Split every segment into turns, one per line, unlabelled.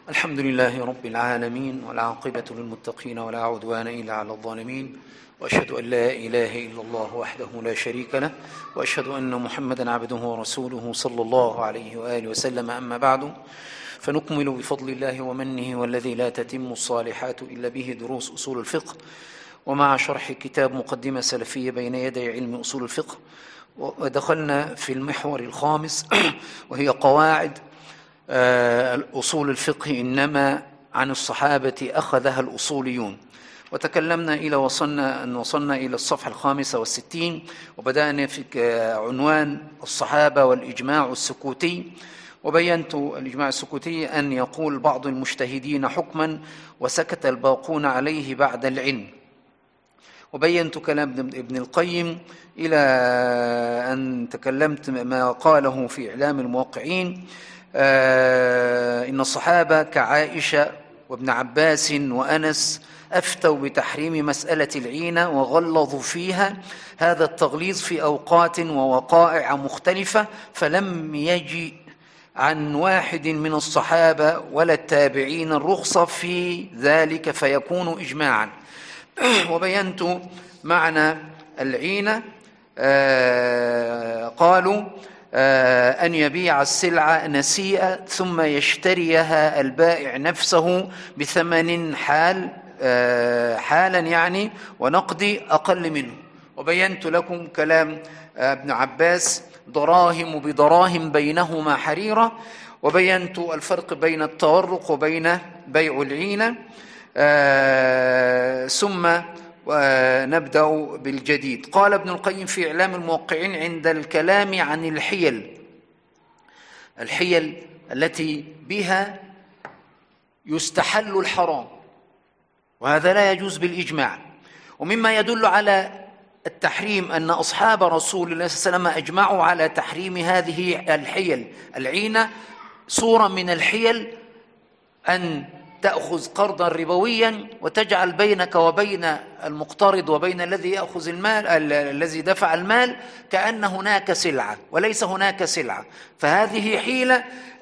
الحمد لله رب العالمين، والعاقبة للمتقين ولا عدوان إلا على الظالمين، وأشهد أن لا إله إلا الله وحده لا شريك له، وأشهد أن محمدا عبده ورسوله صلى الله عليه وآله وسلم. أما بعد، فنكمل بفضل الله ومنه والذي لا تتم الصالحات إلا به دروس أصول الفقه، ومع شرح كتاب مقدمة سلفية بين يدي علم أصول الفقه. ودخلنا في المحور الخامس وهي قواعد الأصول الفقه إنما عن الصحابة أخذها الأصوليون. وتكلمنا وصلنا إلى الصفحة 65، وبدأنا في عنوان الصحابة والإجماع السكوتي. وبينت الإجماع السكوتي أن يقول بعض المجتهدين حكما وسكت الباقون عليه بعد العلم. وبينت كلام ابن القيم إلى أن تكلمت ما قاله في إعلام الموقعين: إن الصحابة كعائشة وابن عباس وأنس أفتوا بتحريم مسألة العينة وغلظوا فيها هذا التغليظ في أوقات ووقائع مختلفة، فلم يجي عن واحد من الصحابة ولا التابعين الرخصة في ذلك فيكون إجماعا. وبينت معنى العينة. قالوا أن يبيع السلعة نسيئة ثم يشتريها البائع نفسه بثمن حالا يعني ونقد أقل منه. وبينت لكم كلام ابن عباس: دراهم بدراهم بينهما حريرة. وبينت الفرق بين التورق وبين بيع العينة. ثم ونبدأ بالجديد. قال ابن القيم في إعلام الموقعين عند الكلام عن الحيل التي بها يستحل الحرام، وهذا لا يجوز بالإجماع. ومما يدل على التحريم أن أصحاب رسول الله صلى الله عليه وسلم أجمعوا على تحريم هذه الحيل. العينة صورة من الحيل، أن تأخذ قرضا ربويا وتجعل بينك وبين المقترض وبين الذي يأخذ المال الذي دفع المال كأن هناك سلعة وليس هناك سلعة. فهذه حيلة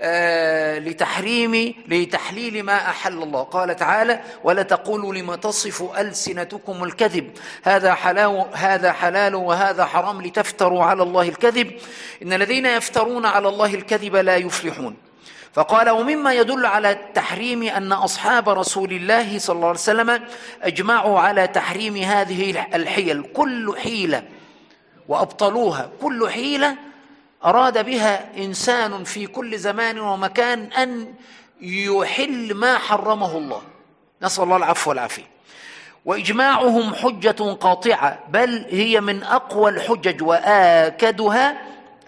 لتحليل ما أحل الله. قال تعالى: ولا تقولوا لما تصف ألسنتكم الكذب هذا حلال وهذا حرام لتفتروا على الله الكذب إن الذين يفترون على الله الكذب لا يفلحون. فقال: ومما يدل على التحريم أن أصحاب رسول الله صلى الله عليه وسلم أجمعوا على تحريم هذه الحيل. كل حيلة وأبطلوها، كل حيلة أراد بها إنسان في كل زمان ومكان أن يحل ما حرمه الله، نسأل الله العفو والعافية. وإجماعهم حجة قاطعة، بل هي من أقوى الحجج وآكدها،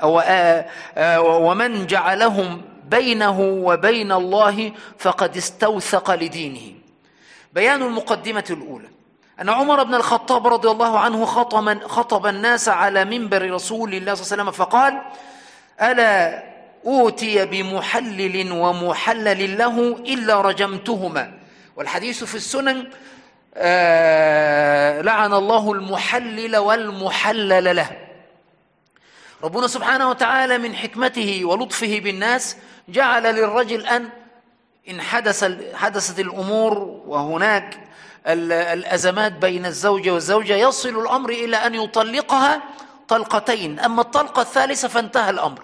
ومن جعلهم بينه وبين الله فقد استوثق لدينه. بيان المقدمة الأولى: أن عمر بن الخطاب رضي الله عنه خطب الناس على منبر رسول الله صلى الله عليه وسلم فقال: ألا أوتي بمحلل ومحلل له إلا رجمتهما. والحديث في السنن: لعن الله المحلل والمحلل له. ربنا سبحانه وتعالى من حكمته ولطفه بالناس جعل للرجل إن حدثت الأمور وهناك الأزمات بين الزوجة والزوجة يصل الأمر إلى أن يطلقها طلقتين، أما الطلقة الثالثة فانتهى الأمر.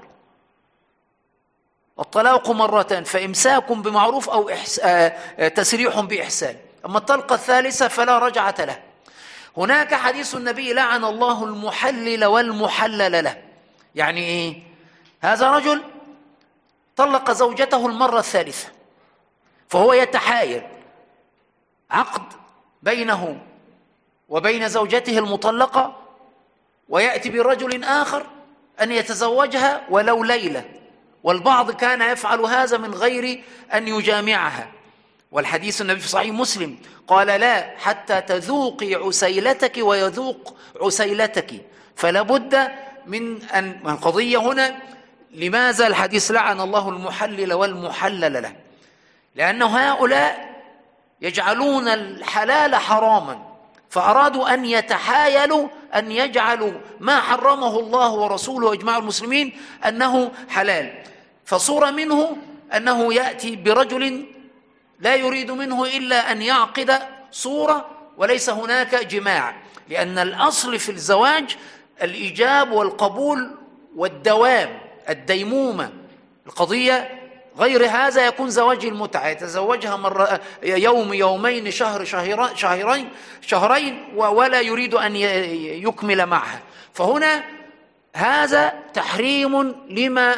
الطلاق مرتان، فإمساك بمعروف أو تسريح بإحسان. أما الطلقة الثالثة فلا رجعة له. هناك حديث النبي: لعن الله المحلل والمحلل له. يعني إيه؟ هذا رجل طلق زوجته المرة الثالثة، فهو يتحايل عقد بينه وبين زوجته المطلقة، ويأتي برجل آخر أن يتزوجها ولو ليلة، والبعض كان يفعل هذا من غير أن يجامعها. والحديث النبي في صحيح مسلم قال: لا حتى تذوقي عسيلتك ويذوق عسيلتك. فلا بد من القضية هنا. لماذا الحديث لعن الله المحلل والمحلل له؟ لأن هؤلاء يجعلون الحلال حراما، فأرادوا أن يتحايلوا أن يجعلوا ما حرمه الله ورسوله وإجماع المسلمين أنه حلال. فصورة منه أنه يأتي برجل لا يريد منه إلا أن يعقد صورة وليس هناك جماع، لأن الأصل في الزواج الإيجاب والقبول والدوام، الديمومة. القضية غير هذا يكون زواج المتعة، يتزوجها مرة يوم يومين شهر شهرين ولا يريد أن يكمل معها. فهنا هذا تحريم لما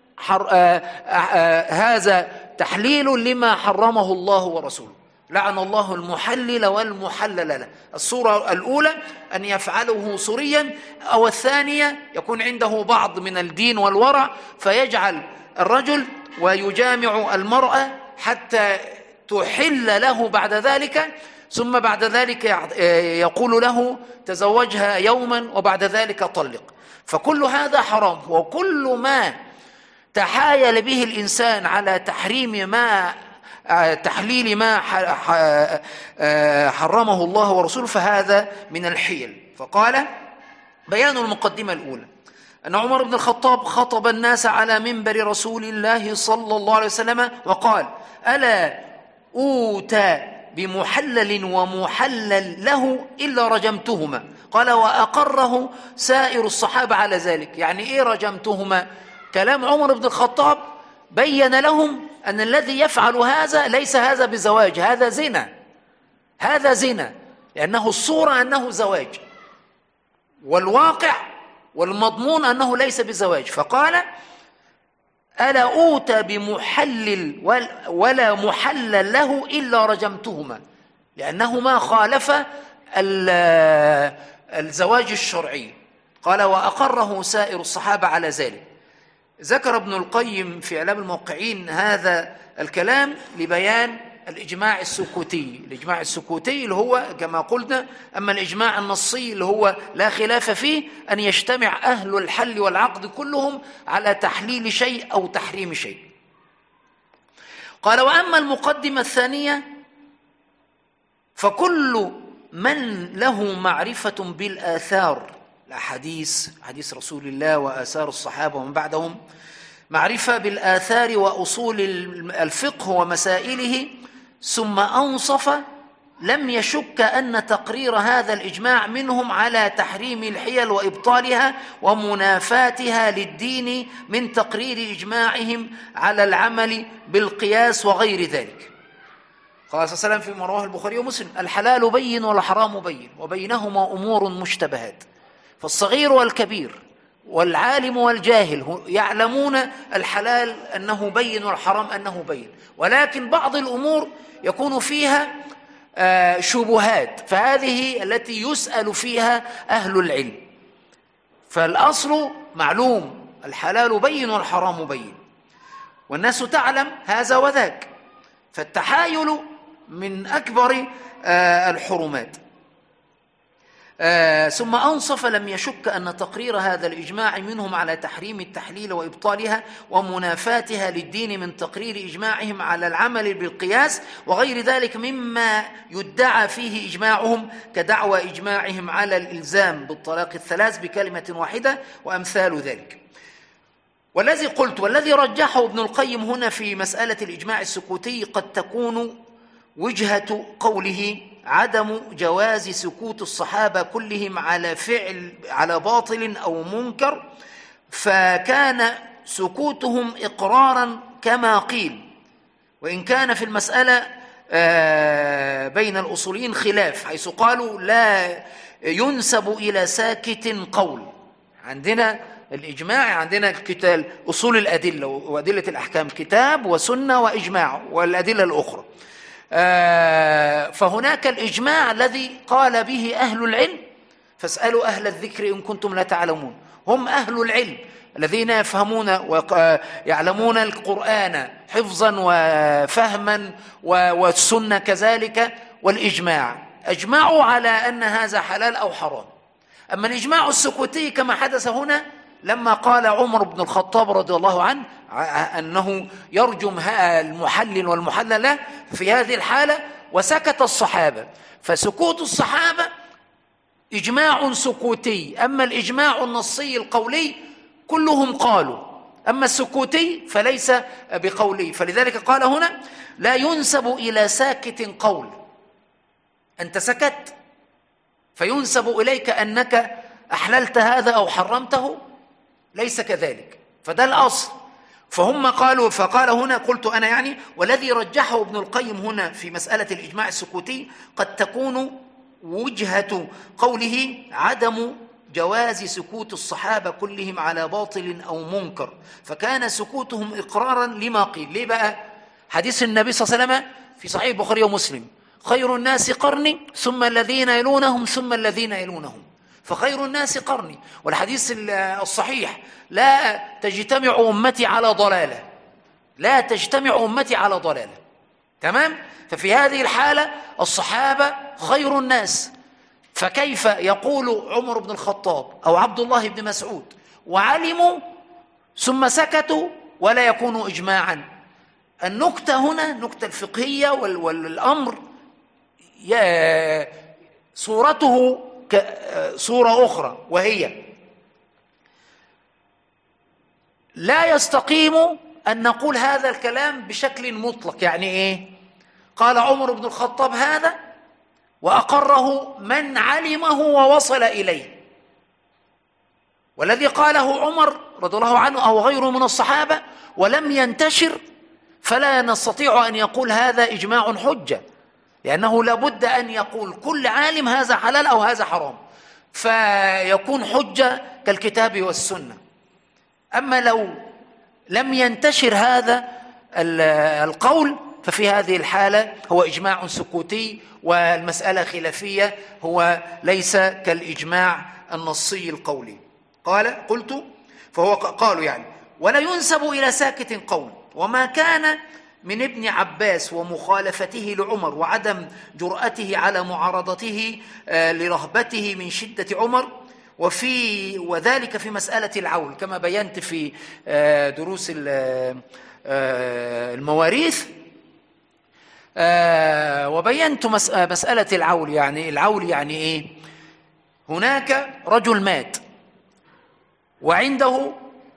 هذا تحليل لما حرمه الله ورسوله. لعن الله المحلل والمحلل له. الصورة الأولى أن يفعله صريا، أو الثانية يكون عنده بعض من الدين والورع فيجعل الرجل ويجامع المرأة حتى تحل له بعد ذلك، ثم بعد ذلك يقول له تزوجها يوما وبعد ذلك طلق. فكل هذا حرام، وكل ما تحايل به الإنسان على تحليل ما حرمه الله ورسوله فهذا من الحيل. فقال: بيان المقدمة الأولى أن عمر بن الخطاب خطب الناس على منبر رسول الله صلى الله عليه وسلم وقال: ألا أوتى بمحلل ومحلل له إلا رجمتهما. قال: وأقره سائر الصحابة على ذلك. يعني إيه رجمتهما؟ كلام عمر بن الخطاب بين لهم أن الذي يفعل هذا ليس هذا بزواج، هذا زنا، هذا زنا، لأنه الصورة أنه زواج والواقع والمضمون أنه ليس بزواج. فقال: ألا أوتى بمحلل ولا محلل له إلا رجمتهما، لأنهما خالف الزواج الشرعي. قال: وأقره سائر الصحابة على ذلك. ذكر ابن القيم في إعلام الموقعين هذا الكلام لبيان الإجماع السكوتي. الإجماع السكوتي اللي هو كما قلنا، أما الإجماع النصي اللي هو لا خلاف فيه، أن يجتمع أهل الحل والعقد كلهم على تحليل شيء أو تحريم شيء. قال: وأما المقدمة الثانية فكل من له معرفة بالآثار، الأحاديث، حديث رسول الله وآثار الصحابة ومن بعدهم، معرفة بالآثار وأصول الفقه ومسائله، ثم أنصف، لم يشك أن تقرير هذا الإجماع منهم على تحريم الحيل وإبطالها ومنافاتها للدين من تقرير إجماعهم على العمل بالقياس وغير ذلك. قال صلى الله عليه وسلم فيما رواه البخاري ومسلم: الحلال بين والحرام بين وبينهما أمور مشتبهات. فالصغير والكبير والعالم والجاهل يعلمون الحلال أنه بين والحرام أنه بين، ولكن بعض الأمور يكون فيها شبهات، فهذه التي يسأل فيها أهل العلم. فالأصل معلوم، الحلال بين والحرام بين، والناس تعلم هذا وذاك، فالتحايل من أكبر الحرمات. ثم أنصف، لم يشك أن تقرير هذا الإجماع منهم على تحريم التحليل وإبطالها ومنافاتها للدين من تقرير إجماعهم على العمل بالقياس وغير ذلك مما يدعى فيه إجماعهم، كدعوى إجماعهم على الإلزام بالطلاق الثلاث بكلمة واحدة وأمثال ذلك. والذي قلت والذي رجحه ابن القيم هنا في مسألة الإجماع السكوتي قد تكون وجهة قوله عدم جواز سكوت الصحابة كلهم على باطل أو منكر، فكان سكوتهم إقرارا كما قيل، وإن كان في المسألة بين الأصوليين خلاف، حيث قالوا لا ينسب إلى ساكت قول. عندنا الإجماع، عندنا الكتاب أصول الأدلة وأدلة الأحكام، كتاب وسنة وإجماع والأدلة الأخرى. فهناك الإجماع الذي قال به أهل العلم، فاسألوا أهل الذكر إن كنتم لا تعلمون. هم أهل العلم الذين يفهمون ويعلمون القرآن حفظا وفهما، والسنة كذلك، والإجماع أجمعوا على أن هذا حلال أو حرام. أما الإجماع السكوتي كما حدث هنا لما قال عمر بن الخطاب رضي الله عنه أنه يرجم المحلل والمحلل له في هذه الحالة، وسكت الصحابة، فسكوت الصحابة إجماع سكوتي. أما الإجماع النصي القولي كلهم قالوا، أما السكوتي فليس بقولي. فلذلك قال هنا: لا ينسب إلى ساكت قول. أنت سكت فينسب إليك أنك أحللت هذا أو حرمته، ليس كذلك. فده الأصل. فهم قالوا، فقال هنا قلت أنا يعني، والذي رجحه ابن القيم هنا في مسألة الإجماع السكوتي قد تكون وجهة قوله عدم جواز سكوت الصحابة كلهم على باطل أو منكر، فكان سكوتهم إقرارا لما قيل. ليه بقى؟ حديث النبي صلى الله عليه وسلم في صحيح البخاري ومسلم: خير الناس قرني ثم الذين يلونهم ثم الذين يلونهم. فخير الناس قرني. والحديث الصحيح: لا تجتمع أمتي على ضلالة، لا تجتمع أمتي على ضلالة. تمام؟ ففي هذه الحالة الصحابة خير الناس، فكيف يقول عمر بن الخطاب أو عبد الله بن مسعود وعلموا ثم سكتوا ولا يكونوا إجماعا؟ النكتة هنا نكتة الفقهية والأمر صورته صورة أخرى، وهي لا يستقيم أن نقول هذا الكلام بشكل مطلق. يعني إيه؟ قال عمر بن الخطاب هذا وأقره من علمه ووصل إليه، والذي قاله عمر رضي الله عنه أو غيره من الصحابة ولم ينتشر، فلا نستطيع أن يقول هذا إجماع حجة، لأنه لابد أن يقول كل عالم هذا حلال أو هذا حرام، فيكون حجة كالكتاب والسنة. أما لو لم ينتشر هذا القول ففي هذه الحالة هو إجماع سكوتي، والمسألة خلافية، هو ليس كالإجماع النصي القولي. قلت فهو قالوا يعني ولا ينسب إلى ساكت قول. وما كان من ابن عباس ومخالفته لعمر وعدم جرأته على معارضته لرهبته من شدة عمر، وذلك في مسألة العول كما بينت في دروس المواريث، وبينت مسألة العول. يعني العول يعني إيه؟ هناك رجل مات وعنده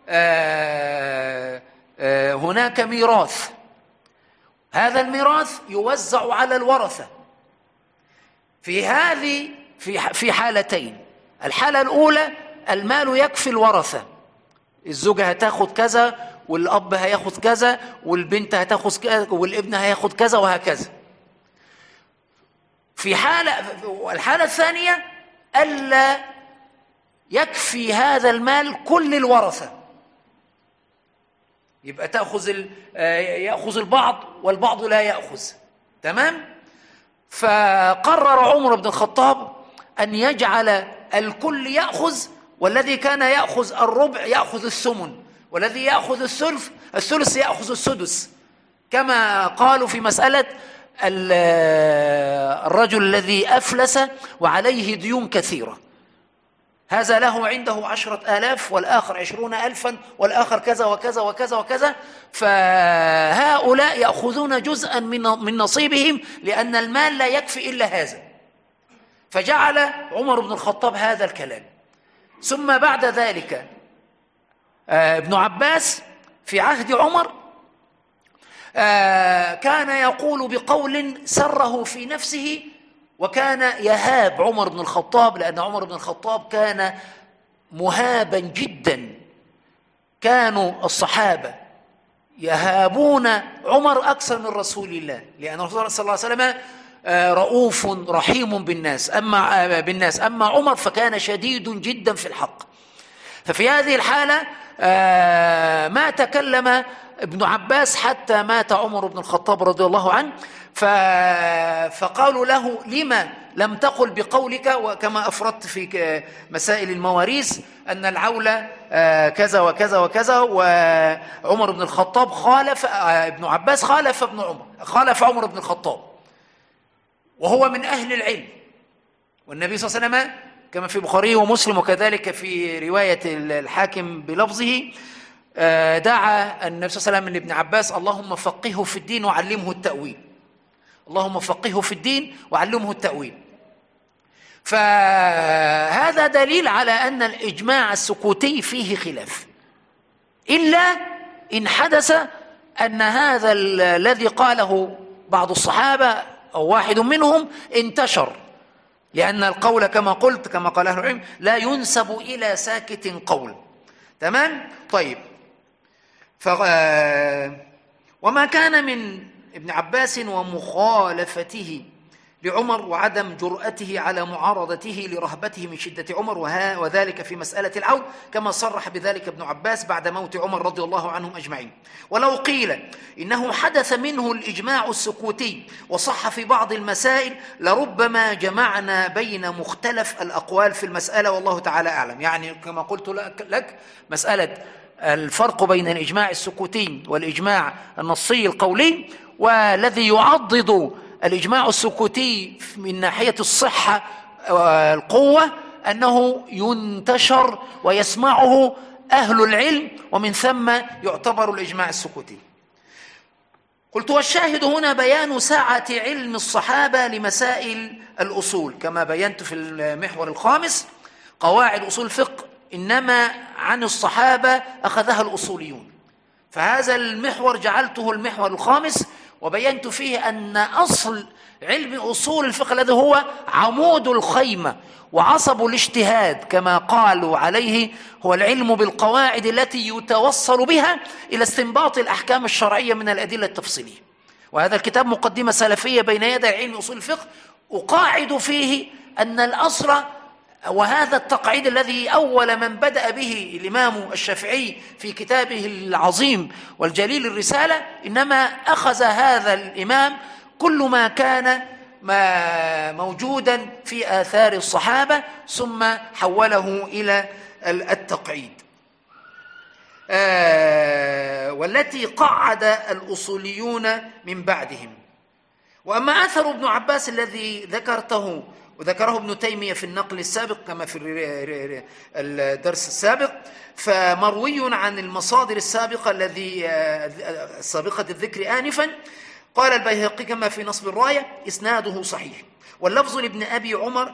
هناك ميراث، هذا الميراث يوزع على الورثة في حالتين. الحالة الأولى المال يكفي الورثة، الزوجة هتاخد كذا والأب هياخد كذا والبنت هتاخد كذا والابن هياخد كذا وهكذا. الحالة الثانية ألا يكفي هذا المال كل الورثة، يبقى يأخذ البعض والبعض لا يأخذ. تمام؟ فقرر عمر بن الخطاب أن يجعل الكل يأخذ، والذي كان يأخذ الربع يأخذ الثمن، والذي يأخذ الثلث يأخذ السدس، كما قالوا في مسألة الرجل الذي أفلس وعليه ديون كثيرة، هذا له عنده 10,000 والآخر 20,000 والآخر كذا وكذا وكذا وكذا، فهؤلاء يأخذون جزءا من نصيبهم لأن المال لا يكفي إلا هذا. فجعل عمر بن الخطاب هذا الكلام. ثم بعد ذلك ابن عباس في عهد عمر كان يقول بقول سره في نفسه، وكان يهاب عمر بن الخطاب، لأن عمر بن الخطاب كان مهابا جدا. كانوا الصحابة يهابون عمر أكثر من رسول الله، لأن الرسول صلى الله عليه وسلم رؤوف رحيم بالناس، أما عمر فكان شديد جدا في الحق. ففي هذه الحالة ما تكلم ابن عباس حتى مات عمر بن الخطاب رضي الله عنه، فقالوا له لما لم تقل بقولك، وكما أفردت في مسائل المواريث أن العولة كذا وكذا وكذا، وعمر بن الخطاب ابن عباس خالف عمر بن الخطاب وهو من أهل العلم. والنبي صلى الله عليه وسلم كما في البخاري ومسلم وكذلك في رواية الحاكم بلفظه دعا النبي صلى الله عليه وسلم من ابن عباس: اللهم فقهه في الدين وعلمه التأويل، اللهم فقهه في الدين وعلمه التأويل. فهذا دليل على أن الإجماع السكوتي فيه خلاف، إلا إن حدث أن هذا الذي قاله بعض الصحابة أو واحد منهم انتشر، لأن القول كما قلت كما قال أهل العلم لا ينسب إلى ساكت قول. تمام؟ طيب. وما كان من ابن عباس ومخالفته لعمر وعدم جرأته على معارضته لرهبته من شدة عمر، وذلك في مسألة العون كما صرح بذلك ابن عباس بعد موت عمر رضي الله عنهم أجمعين. ولو قيل إنه حدث منه الإجماع السكوتي وصح في بعض المسائل لربما جمعنا بين مختلف الأقوال في المسألة والله تعالى أعلم. يعني كما قلت لك مسألة الفرق بين الإجماع السكوتي والإجماع النصي القولي، والذي يعضد الإجماع السكوتي من ناحية الصحة والقوة أنه ينتشر ويسمعه أهل العلم، ومن ثم يعتبر الإجماع السكوتي. قلت والشاهد هنا بيان سعة علم الصحابة لمسائل الأصول، كما بينت في المحور الخامس قواعد أصول الفقه إنما عن الصحابة أخذها الأصوليون، فهذا المحور جعلته المحور الخامس، وبينت فيه أن أصل علم أصول الفقه الذي هو عمود الخيمة وعصب الاجتهاد كما قالوا عليه هو العلم بالقواعد التي يتوصل بها إلى استنباط الأحكام الشرعية من الأدلة التفصيلية. وهذا الكتاب مقدمة سلفية بين يدي علم أصول الفقه أقاعد فيه أن الأصل، وهذا التقعيد الذي أول من بدأ به الإمام الشافعي في كتابه العظيم والجليل الرسالة، إنما أخذ هذا الإمام كل ما كان موجودا في آثار الصحابة ثم حوله إلى التقعيد، والتي قعد الأصوليون من بعدهم. وأما أثر ابن عباس الذي ذكرته وذكره ابن تيمية في النقل السابق كما في الدرس السابق، فمروي عن المصادر السابقة السابقة الذكر آنفا. قال البيهقي كما في نصب الراية إسناده صحيح، واللفظ لأبي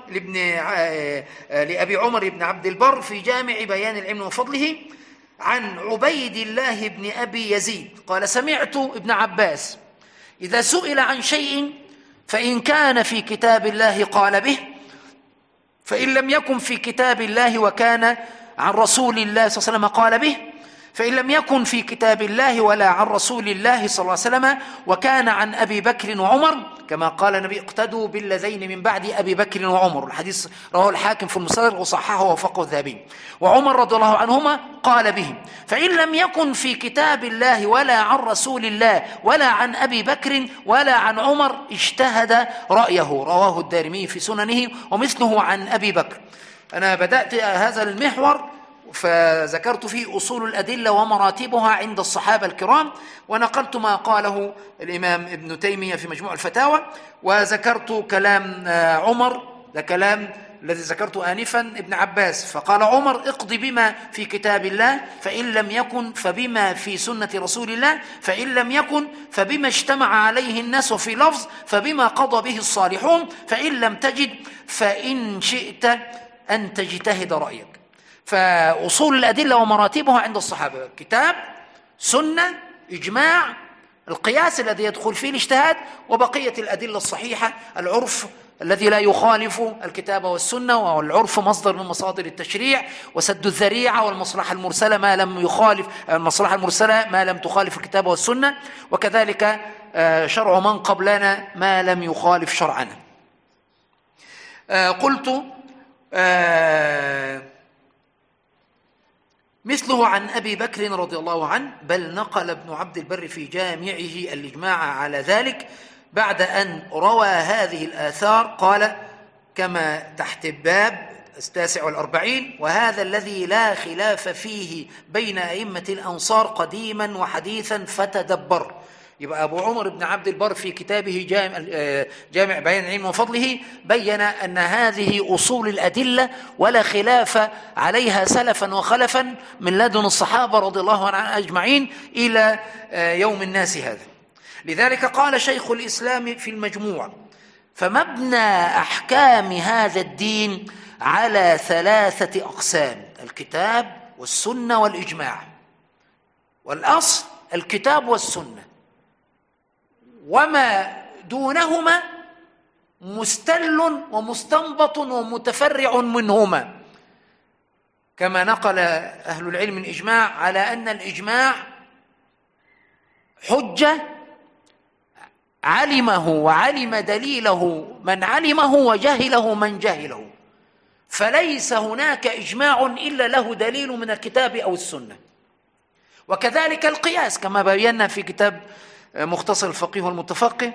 عمر بن عبد البر في جامع بيان العلم وفضله عن عبيد الله بن أبي يزيد قال سمعت ابن عباس إذا سئل عن شيء فإن كان في كتاب الله قال به، فإن لم يكن في كتاب الله وكان عن رسول الله صلى الله عليه وسلم قال به، فإن لم يكن في كتاب الله ولا عن رسول الله صلى الله عليه وسلم وكان عن أبي بكر وعمر، كما قال النبي اقتدوا بالذين من بعد أبي بكر وعمر، الحديث رواه الحاكم في المستدرك وصححه ووافقه الذهبي، وعمر رضي الله عنهما قال به. فإن لم يكن في كتاب الله ولا عن رسول الله ولا عن أبي بكر ولا عن عمر اجتهد رأيه، رواه الدارمي في سننه ومثله عن أبي بكر. أنا بدأت هذا المحور فذكرت فيه أصول الأدلة ومراتبها عند الصحابة الكرام، ونقلت ما قاله الإمام ابن تيمية في مجموع الفتاوى، وذكرت كلام عمر، ده كلام الذي ذكرته آنفا ابن عباس، فقال عمر اقضي بما في كتاب الله، فإن لم يكن فبما في سنة رسول الله، فإن لم يكن فبما اجتمع عليه الناس، وفي لفظ فبما قضى به الصالحون، فإن لم تجد فإن شئت أن تجتهد رأيك. فأصول الأدلة ومراتبها عند الصحابة كتاب، سنة، إجماع، القياس الذي يدخل فيه الاجتهاد، وبقية الأدلة الصحيحة، العرف الذي لا يخالف الكتاب والسنة، والعرف مصدر من مصادر التشريع، وسد الذريعة، والمصلحة المرسلة ما لم يخالف المصلحة المرسلة ما لم تخالف الكتاب والسنة، وكذلك شرع من قبلنا ما لم يخالف شرعنا. قلت مثله عن أبي بكر رضي الله عنه، بل نقل ابن عبد البر في جامعه الإجماع على ذلك بعد أن روى هذه الآثار، قال كما تحت الباب 49: وهذا الذي لا خلاف فيه بين أئمة الأنصار قديما وحديثا فتدبر. يبقى أبو عمر بن عبد البر في كتابه جامع بيان العلم وفضله بيّن أن هذه أصول الأدلة ولا خلاف عليها سلفا وخلفا من لدن الصحابة رضي الله عنهم أجمعين إلى يوم الناس هذا. لذلك قال شيخ الإسلام في المجموع: فمبنى أحكام هذا الدين على 3 أقسام: الكتاب والسنة والإجماع. والأصل الكتاب والسنة، وما دونهما مستل ومستنبط ومتفرع منهما، كما نقل أهل العلم الإجماع على أن الإجماع حجة علمه وعلم دليله من علمه وجهله من جهله، فليس هناك إجماع إلا له دليل من الكتاب أو السنة. وكذلك القياس كما بينا في كتاب مختصر الفقيه والمتفقه.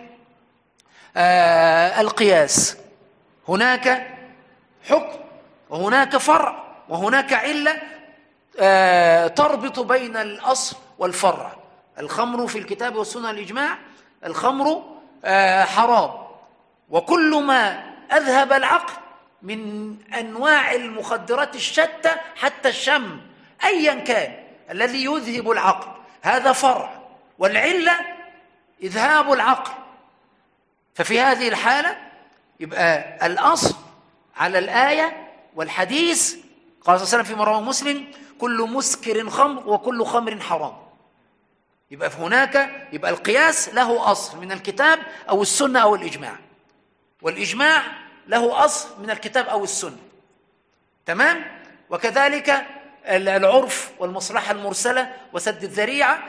القياس هناك حكم وهناك فرع وهناك علة تربط بين الأصل والفرع. الخمر في الكتاب والسنة الإجماع، الخمر حرام، وكل ما أذهب العقل من أنواع المخدرات الشتى حتى الشم أيا كان الذي يذهب العقل هذا فرع، والعلة إذهاب العقل. ففي هذه الحالة يبقى الأصل على الآية والحديث. قال صلى الله عليه وسلم في رواه مسلم: كل مسكر خمر وكل خمر حرام. يبقى هناك يبقى القياس له أصل من الكتاب أو السنة أو الإجماع، والإجماع له أصل من الكتاب أو السنة. تمام؟ وكذلك العرف والمصلحة المرسلة وسد الذريعة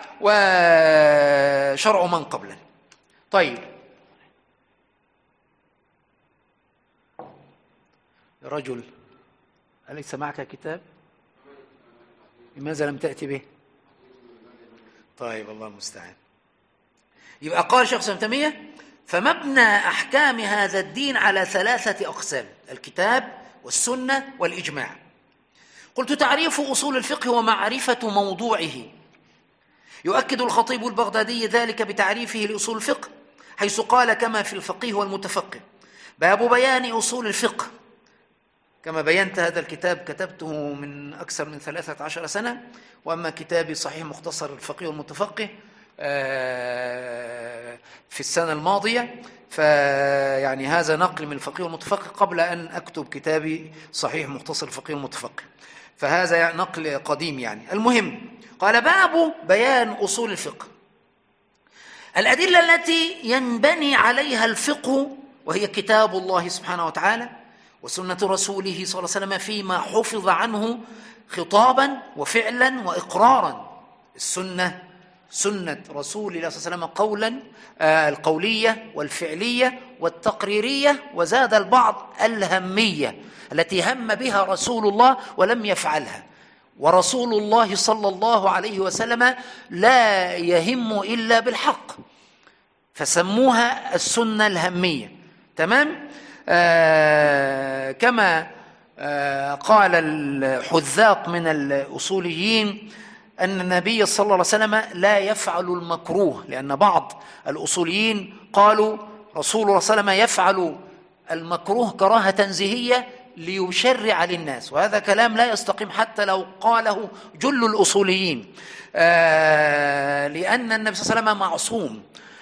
وشرع من قبله. طيب، يا رجل أليس معك كتاب؟ لماذا لم تأتي به؟ طيب، الله المستعان. يبقى قال شيخ ابن تيمية: فمبنى أحكام هذا الدين على 3 أقسام: الكتاب والسنة والإجماع. قلت: تعريف أصول الفقه ومعرفة موضوعه. يؤكد الخطيب البغدادي ذلك بتعريفه لأصول الفقه، حيث قال كما في الفقيه والمتفقه: باب بيان أصول الفقه. كما بينت هذا الكتاب كتبته من أكثر من 13 سنة، وأما كتابي صحيح مختصر الفقيه والمتفقه في السنة الماضية، فيعني هذا نقل من الفقيه والمتفقه قبل أن أكتب كتابي صحيح مختصر الفقيه والمتفقه، فهذا نقل قديم يعني. المهم، قال: باب بيان أصول الفقه. الأدلة التي ينبني عليها الفقه وهي كتاب الله سبحانه وتعالى وسنة رسوله صلى الله عليه وسلم فيما حفظ عنه خطابا وفعلا وإقرارا. السنة سنة رسول الله صلى الله عليه وسلم قولا، القولية والفعلية والتقريرية، وزاد البعض الهمية التي هم بها رسول الله ولم يفعلها. ورسول الله صلى الله عليه وسلم لا يهم إلا بالحق، فسموها السنة الهمية. تمام؟ كما قال الحذاق من الأصوليين أن النبي صلى الله عليه وسلم لا يفعل المكروه، لأن بعض الأصوليين قالوا رسول الله صلى الله عليه وسلم يفعل المكروه كراهة تنزيهية ليشرع للناس، وهذا كلام لا يستقيم حتى لو قاله جل الأصوليين، لأن النبي صلى الله عليه وسلم معصوم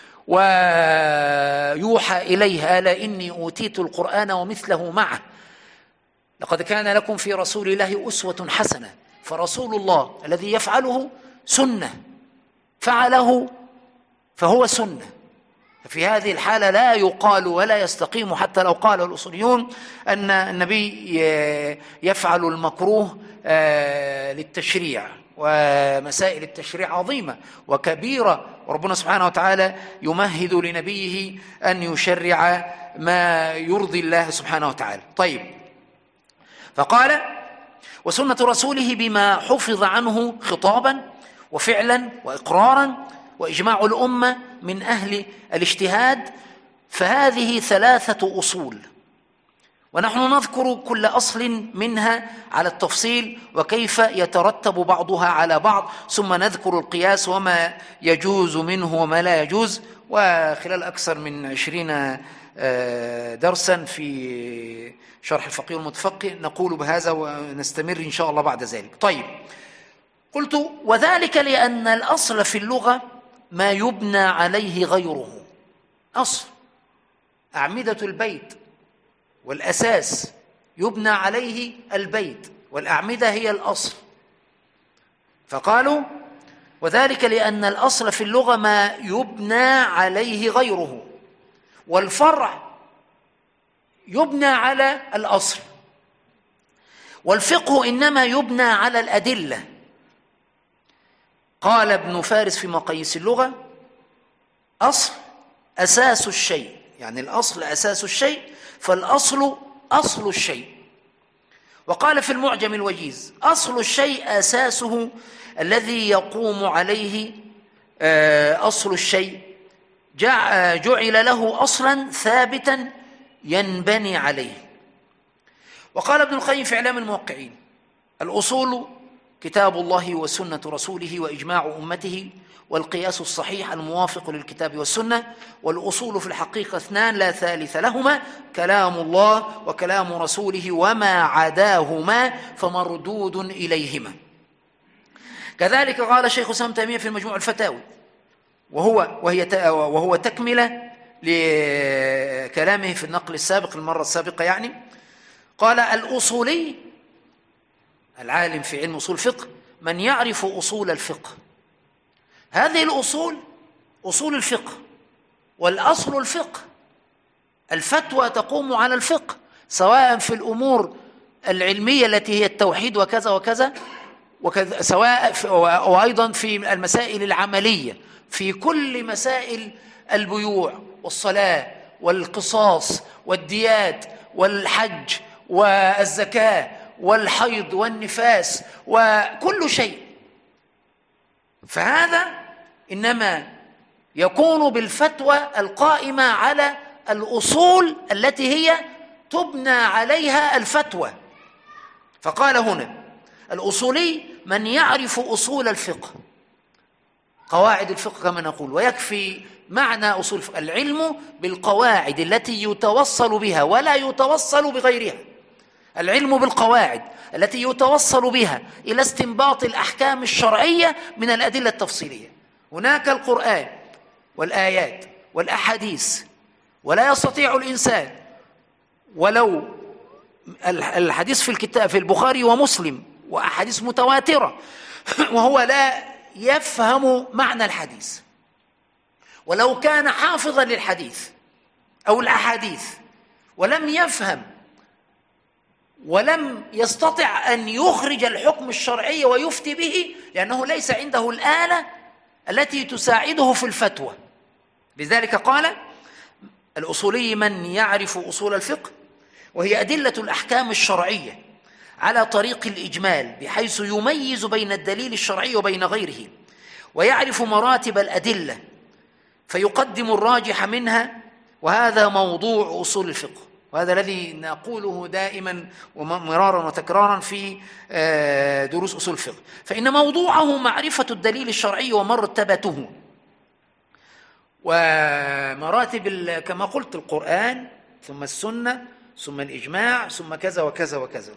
ويوحى إليه: ألا إني أوتيت القرآن ومثله معه، لقد كان لكم في رسول الله أسوة حسنة. فرسول الله الذي يفعله سنة، فعله فهو سنة. ففي هذه الحالة لا يقال ولا يستقيم حتى لو قال الأصوليون أن النبي يفعل المكروه للتشريع، ومسائل التشريع عظيمة وكبيرة، وربنا سبحانه وتعالى يمهد لنبيه أن يشرع ما يرضي الله سبحانه وتعالى. طيب، فقال: وسنة رسوله بما حفظ عنه خطابا وفعلا وإقرارا وإجماع الأمة من أهل الاجتهاد. فهذه 3 أصول، ونحن نذكر كل أصل منها على التفصيل وكيف يترتب بعضها على بعض، ثم نذكر القياس وما يجوز منه وما لا يجوز. وخلال أكثر من 20 درسا في شرح الفقيه والمتفقه نقول بهذا ونستمر إن شاء الله بعد ذلك. طيب، قلت: وذلك لأن الأصل في اللغة ما يبنى عليه غيره. أصل أعمدة البيت والأساس يبنى عليه البيت، والأعمدة هي الأصل. فقالوا: وذلك لأن الأصل في اللغة ما يبنى عليه غيره، والفرع يبنى على الأصل، والفقه إنما يبنى على الأدلة. قال ابن فارس في مقاييس اللغة: أصل أساس الشيء، يعني الأصل أساس الشيء، فالأصل أصل الشيء. وقال في المعجم الوجيز: أصل الشيء أساسه الذي يقوم عليه أصل الشيء، جعل له أصلا ثابتا ينبني عليه. وقال ابن القيم في إعلام الموقعين: الأصول كتاب الله وسنة رسوله وإجماع أمته والقياس الصحيح الموافق للكتاب والسنة، والأصول في الحقيقة اثنان لا ثالث لهما: كلام الله وكلام رسوله، وما عداهما فمردود إليهما. كذلك قال شيخ الإسلام ابن تيمية في المجموع الفتاوي، وهو تكملة لكلامه في النقل السابق المرة السابقة، يعني قال: الأصولي العالم في علم أصول الفقه من يعرف أصول الفقه. هذه الأصول أصول الفقه، والأصل الفقه. الفتوى تقوم على الفقه، سواء في الأمور العلمية التي هي التوحيد وكذا وكذا وكذا، سواء وأيضا في المسائل العملية، في كل مسائل البيوع والصلاة والقصاص والديات والحج والزكاة والحيض والنفاس وكل شيء. فهذا إنما يكون بالفتوى القائمة على الأصول التي هي تبنى عليها الفتوى. فقال هنا: الأصولي من يعرف أصول الفقه، قواعد الفقه كما نقول. ويكفي معنى أصول الفقه: العلم بالقواعد التي يتوصل بها ولا يتوصل بغيرها. العلم بالقواعد التي يتوصل بها إلى استنباط الأحكام الشرعية من الأدلة التفصيلية. هناك القرآن والآيات والأحاديث، ولا يستطيع الإنسان ولو الحديث في الكتاب في البخاري ومسلم وأحاديث متواترة وهو لا يفهم معنى الحديث، ولو كان حافظا للحديث أو الأحاديث ولم يفهم ولم يستطع أن يخرج الحكم الشرعي ويفتي به، لأنه ليس عنده الآلة التي تساعده في الفتوى. لذلك قال: الأصولي من يعرف أصول الفقه، وهي أدلة الأحكام الشرعية على طريق الإجمال، بحيث يميز بين الدليل الشرعي وبين غيره، ويعرف مراتب الأدلة فيقدم الراجح منها. وهذا موضوع أصول الفقه، وهذا الذي نقوله دائما ومرارا وتكرارا في دروس أصول الفقه. فإن موضوعه معرفة الدليل الشرعي ومرتبته ومراتب كما قلت القرآن ثم السنة ثم الإجماع ثم كذا وكذا وكذا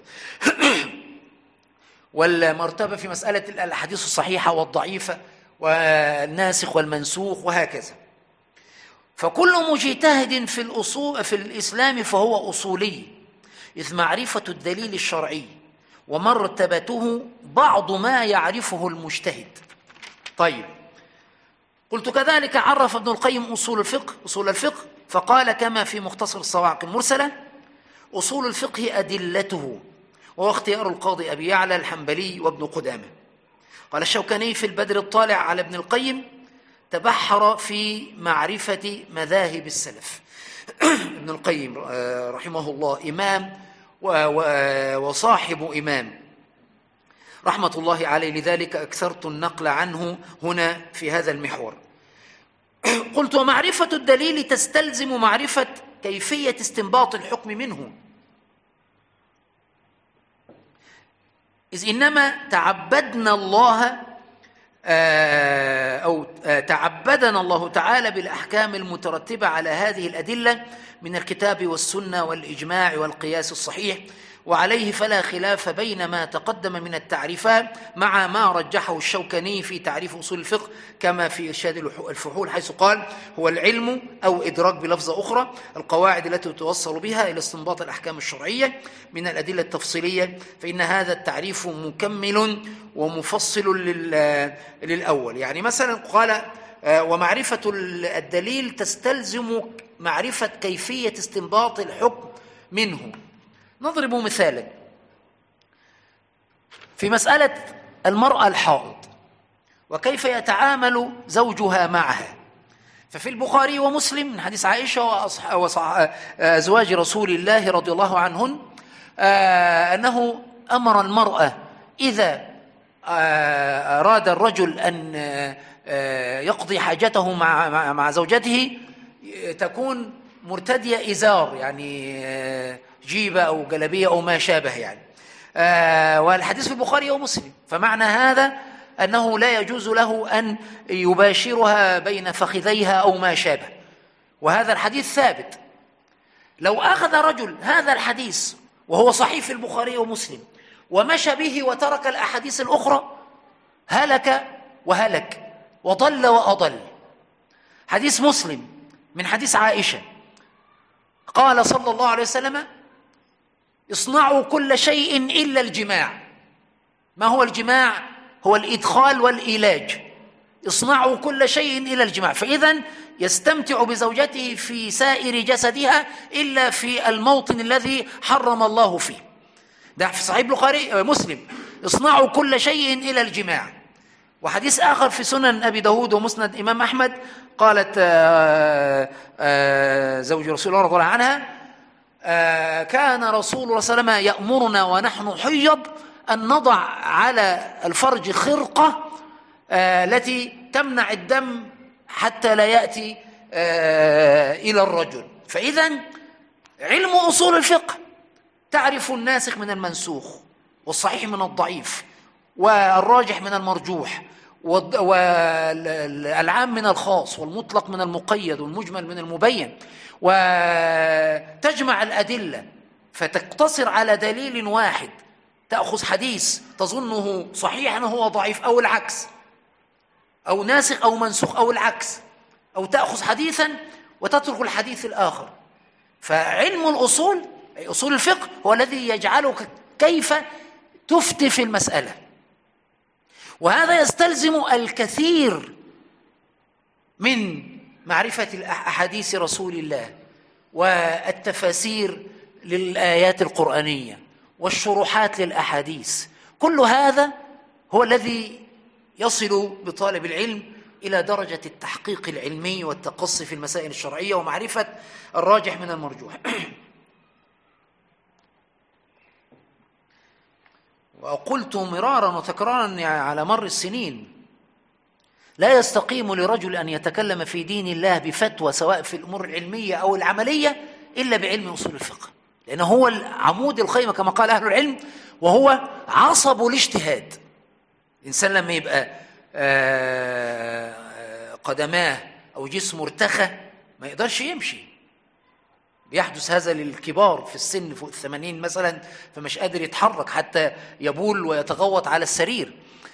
والمرتبة في مسألة الأحاديث الصحيحة والضعيفة والناسخ والمنسوخ وهكذا. فكل مجتهد في الأصول في الإسلام فهو أصولي، إذ معرفة الدليل الشرعي ومرتبته بعض ما يعرفه المجتهد. طيب، قلت كذلك عرف ابن القيم أصول الفقه فقال كما في مختصر الصواعق المرسلة: أصول الفقه أدلته، وهو اختيار القاضي أبي يعلى الحنبلي وابن قدامة. قال الشوكاني في البدر الطالع على ابن القيم: تبحر في معرفة مذاهب السلف. ابن القيم رحمه الله إمام وصاحب إمام رحمة الله عليه، لذلك أكثرت النقل عنه هنا في هذا المحور. قلت: ومعرفة الدليل تستلزم معرفة كيفية استنباط الحكم منه، إذ إنما تعبدنا الله تعالى بالأحكام المترتبة على هذه الأدلة من الكتاب والسنة والإجماع والقياس الصحيح وعليه فلا خلاف بين ما تقدم من التعريفات مع ما رجحه الشوكاني في تعريف أصول الفقه كما في إرشاد الفحول، حيث قال: هو العلم أو إدراك بلفظة أخرى القواعد التي توصل بها إلى استنباط الأحكام الشرعية من الأدلة التفصيلية، فإن هذا التعريف مكمل ومفصل للأول. يعني مثلا قال: ومعرفة الدليل تستلزم معرفة كيفية استنباط الحكم منه. نضرب مثالا في مسألة المرأة الحائض وكيف يتعامل زوجها معها، ففي البخاري ومسلم من حديث عائشة وأزواج رسول الله رضي الله عنهن أنه أمر المرأة إذا أراد الرجل أن يقضي حاجته مع زوجته تكون مرتدية إزار، يعني جيبة أو جلبية أو ما شابه يعني. والحديث في البخاري ومسلم، فمعنى هذا أنه لا يجوز له أن يباشرها بين فخذيها أو ما شابه، وهذا الحديث ثابت. لو أخذ رجل هذا الحديث وهو صحيح في البخاري ومسلم ومشى به وترك الأحاديث الأخرى هلك وهلك وضل وأضل. حديث مسلم من حديث عائشة قال صلى الله عليه وسلم: اصنعوا كل شيء إلا الجماع. ما هو الجماع؟ هو الإدخال والإيلاج. اصنعوا كل شيء إلا الجماع، فإذن يستمتع بزوجته في سائر جسدها إلا في الموطن الذي حرم الله فيه. ده في صحيح البخاري مسلم: اصنعوا كل شيء إلا الجماع. وحديث آخر في سنن أبي داود ومسند إمام أحمد قالت زوج رسول الله رضي الله عنها: كان رسول الله صلى الله عليه وسلم يأمرنا ونحن حيض أن نضع على الفرج خرقة التي تمنع الدم حتى لا يأتي إلى الرجل. فإذن علم أصول الفقه تعرف الناسخ من المنسوخ والصحيح من الضعيف والراجح من المرجوح والعام من الخاص والمطلق من المقيد والمجمل من المبين، وتجمع الأدلة فتقتصر على دليل واحد. تأخذ حديث تظنه صحيحا وهو ضعيف، أو العكس، أو ناسخ أو منسوخ، أو العكس، أو تأخذ حديثا وتترك الحديث الآخر. فعلم الأصول أي أصول الفقه هو الذي يجعلك كيف تفتي في المسألة، وهذا يستلزم الكثير من معرفة أحاديث رسول الله والتفاسير للآيات القرآنية والشروحات للأحاديث. كل هذا هو الذي يصل بطالب العلم إلى درجة التحقيق العلمي والتقصي في المسائل الشرعية ومعرفة الراجح من المرجوح. وقلت مرارا وتكرارا على مر السنين: لا يستقيم لرجل أن يتكلم في دين الله بفتوى سواء في الأمور العلمية أو العملية إلا بعلم أصول الفقه، لأنه هو العمود الخيمة كما قال أهل العلم، وهو عصب الاجتهاد. الإنسان لما يبقى قدماه أو جسمه ارتخى ما يقدرش يمشي. بيحدث هذا للكبار في السن فوق 80 مثلا، فمش قادر يتحرك حتى يبول ويتغوط على السرير.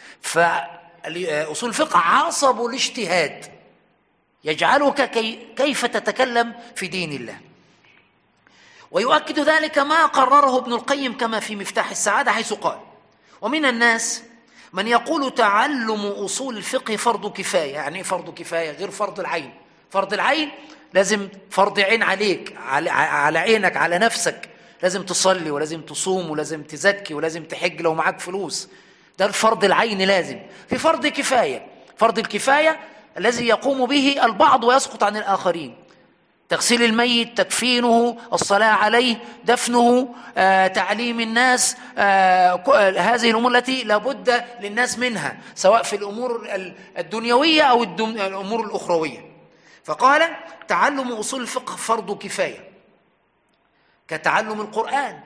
فأصول الفقه عصب الاجتهاد يجعلك كيف تتكلم في دين الله. ويؤكد ذلك ما قرره ابن القيم كما في مفتاح السعادة، حيث قال: ومن الناس من يقول تعلم أصول الفقه فرض كفاية. يعني فرض كفاية غير فرض العين. فرض العين لازم فرض عين عليك، على عينك، على نفسك، لازم تصلي ولازم تصوم ولازم تزكي ولازم تحج لو معاك فلوس. ده الفرض العين لازم. في فرض كفاية، فرض الكفاية الذي يقوم به البعض ويسقط عن الآخرين: تغسيل الميت، تكفينه، الصلاة عليه، دفنه، تعليم الناس، هذه الأمور التي لابد للناس منها سواء في الأمور الدنيوية أو الأمور الأخروية. فقال: تعلم أصول الفقه فرض كفاية، كتعلم القرآن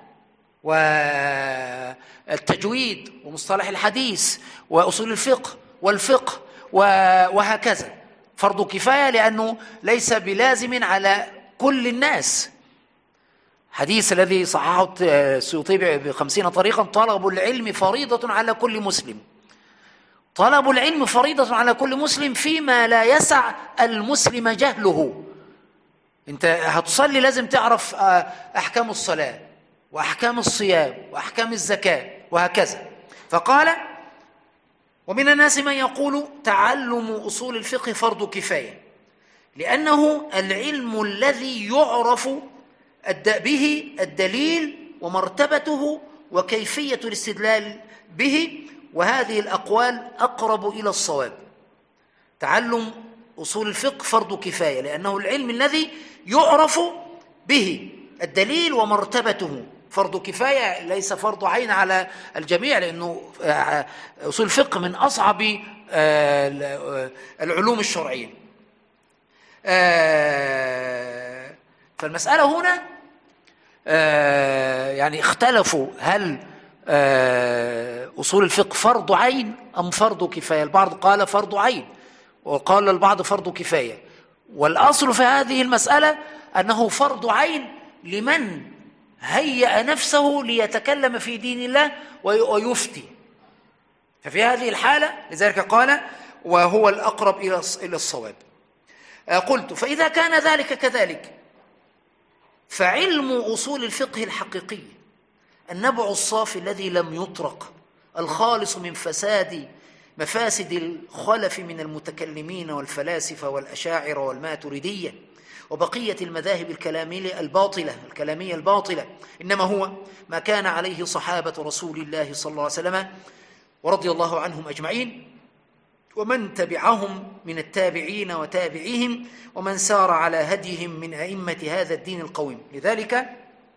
والتجويد ومصطلح الحديث وأصول الفقه والفقه وهكذا. فرض كفاية لأنه ليس بلازم على كل الناس، حديث الذي صححه السيوطي ب50 طريقا: طلب العلم فريضة على كل مسلم. طلب العلم فريضة على كل مسلم فيما لا يسع المسلم جهله. انت هتصلي لازم تعرف احكام الصلاة واحكام الصيام واحكام الزكاة وهكذا. فقال: ومن الناس من يقول تعلم أصول الفقه فرض كفاية، لأنه العلم الذي يعرف به الدليل ومرتبته وكيفية الاستدلال به، وهذه الأقوال أقرب إلى الصواب. تعلم أصول الفقه فرض كفاية لأنه العلم الذي يعرف به الدليل ومرتبته. فرض كفاية ليس فرض عين على الجميع، لأنه أصول الفقه من أصعب العلوم الشرعية. فالمسألة هنا يعني اختلفوا هل أصول الفقه فرض عين أم فرض كفاية. البعض قال فرض عين وقال البعض فرض كفاية، والأصل في هذه المسألة أنه فرض عين لمن هيأ نفسه ليتكلم في دين الله ويفتي. ففي هذه الحالة لذلك قال: وهو الأقرب إلى الصواب. قلت: فإذا كان ذلك كذلك، فعلم أصول الفقه الحقيقي النبع الصافي الذي لم يطرق، الخالص من مفاسد الخلف من المتكلمين والفلاسفة والأشاعرة والماتريدية وبقية المذاهب الكلامية الباطلة، إنما هو ما كان عليه صحابة رسول الله صلى الله عليه وسلم ورضي الله عنهم أجمعين، ومن تبعهم من التابعين وتابعيهم، ومن سار على هديهم من أئمة هذا الدين القويم. لذلك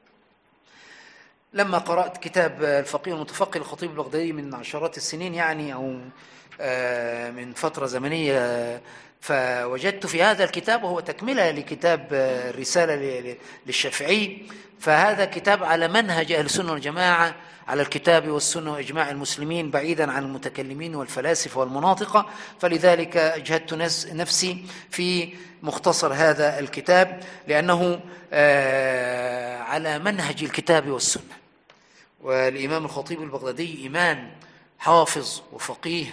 لما قرأت كتاب الفقيه المتفقه للخطيب البغدادي من عشرات السنين يعني، أو من فترة زمنية، فوجدت في هذا الكتاب، وهو تكملة لكتاب الرسالة للشافعي، فهذا كتاب على منهج أهل السنة والجماعة، على الكتاب والسنة وإجماع المسلمين، بعيدا عن المتكلمين والفلاسفة والمناطقة. فلذلك أجهدت نفسي في مختصر هذا الكتاب، لأنه على منهج الكتاب والسنة. والإمام الخطيب البغدادي إمام حافظ وفقيه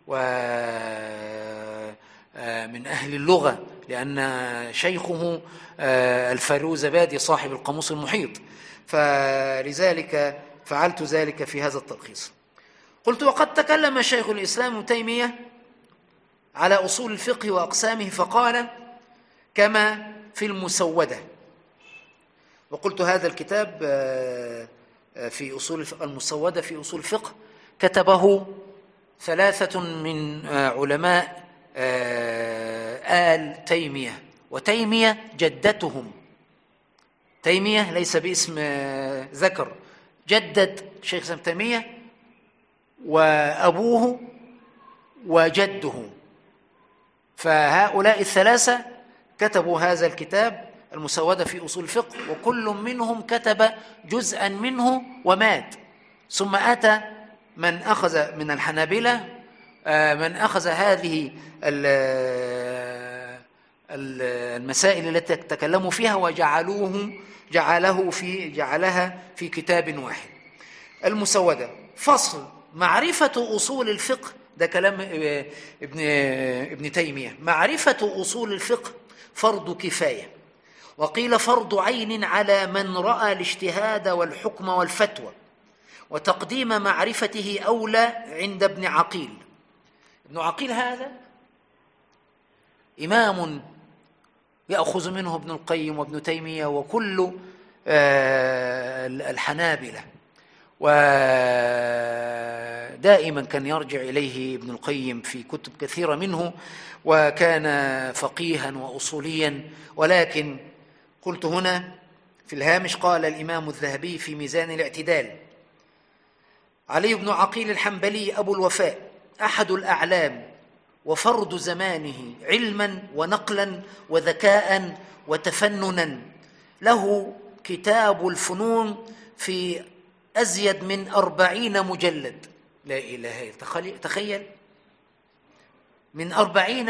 ومن أهل اللغة، لأن شيخه الفيروزبادي صاحب القاموس المحيط، فلذلك فعلت ذلك في هذا التلخيص. قلت: وقد تكلم شيخ الإسلام ابن تيمية على أصول الفقه وأقسامه فقال: كما في المسودة. وقلت: هذا الكتاب في أصول الفقه، المسودة في أصول الفقه، كتبه 3 من علماء آل تيمية، وتيمية جدتهم. تيمية ليس باسم ذكر، جدد شيخ الإسلام تيمية وأبوه وجده، فهؤلاء 3 كتبوا هذا الكتاب المسودة في أصول الفقه، وكل منهم كتب جزءا منه ومات. ثم أتى من أخذ من الحنابلة، من أخذ هذه المسائل التي تكلموا فيها جعلها في كتاب واحد. المسودة: فصل: معرفة أصول الفقه، ده كلام ابن تيمية، معرفة أصول الفقه فرض كفاية، وقيل فرض عين على من رأى الاجتهاد والحكم والفتوى، وتقديم معرفته أولى عند ابن عقيل. ابن عقيل هذا إمام يأخذ منه ابن القيم وابن تيمية وكل الحنابلة، ودائما كان يرجع إليه ابن القيم في كتب كثيرة منه، وكان فقيها وأصوليا. ولكن قلت هنا في الهامش: قال الإمام الذهبي في ميزان الاعتدال: علي بن عقيل الحنبلي أبو الوفاء، أحد الأعلام وفرد زمانه علما ونقلا وذكاء وتفننا، له كتاب الفنون في أزيد من 40 مجلد. لا إله إلا الله، تخيل، من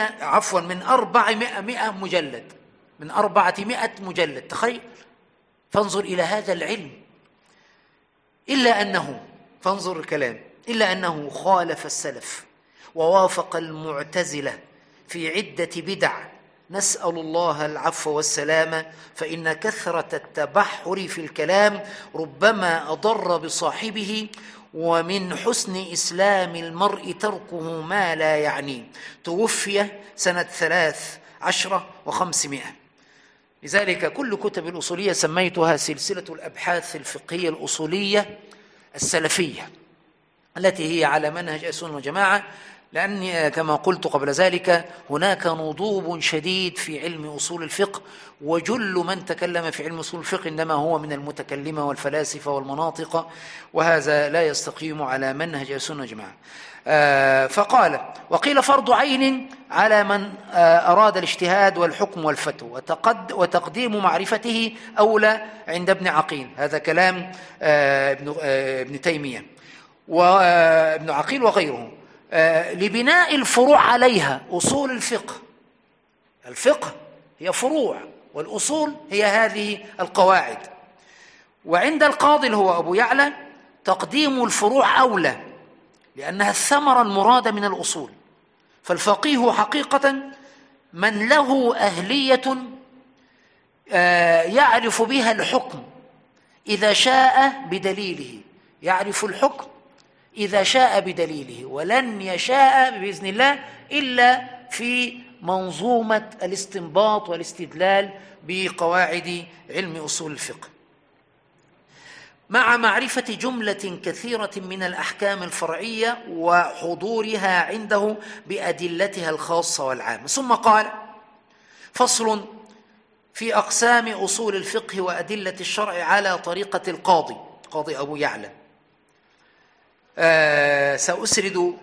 400 مجلد، من 400 مجلد، تخيل. فانظر إلى هذا العلم. إلا أنه، فانظر الكلام، إلا أنه خالف السلف ووافق المعتزلة في عدة بدع، نسأل الله العفو والسلامة، فإن كثرة التبحر في الكلام ربما أضر بصاحبه، ومن حسن إسلام المرء تركه ما لا يعنيه. توفي سنة 13 و500. لذلك كل كتب الأصولية سميتها سلسلة الأبحاث الفقهية الأصولية السلفية التي هي على منهج أهل السنة والجماعة، لأن كما قلت قبل ذلك هناك نضوب شديد في علم أصول الفقه، وجل من تكلم في علم أصول الفقه إنما هو من المتكلمة والفلاسفة والمناطق، وهذا لا يستقيم على منهج أهل السنة والجماعة. فقال: وقيل فرض عين على من أراد الاجتهاد والحكم والفتوى، وتقديم معرفته أولى عند ابن عقيل. هذا كلام ابن تيمية وابن عقيل وغيره، لبناء الفروع عليها. أصول الفقه هي فروع، والأصول هي هذه القواعد. وعند القاضي اللي هو أبو يعلى تقديم الفروع أولى، لأنها الثمرة المرادة من الأصول. فالفقيه حقيقة من له أهلية يعرف بها الحكم إذا شاء بدليله، يعرف الحكم إذا شاء بدليله، ولن يشاء بإذن الله إلا في منظومة الاستنباط والاستدلال بقواعد علم أصول الفقه، مع معرفة جملة كثيرة من الأحكام الفرعية وحضورها عنده بأدلتها الخاصة والعامة. ثم قال: فصل في أقسام أصول الفقه وأدلة الشرع على طريقة قاضي أبو يعلى. سأسرد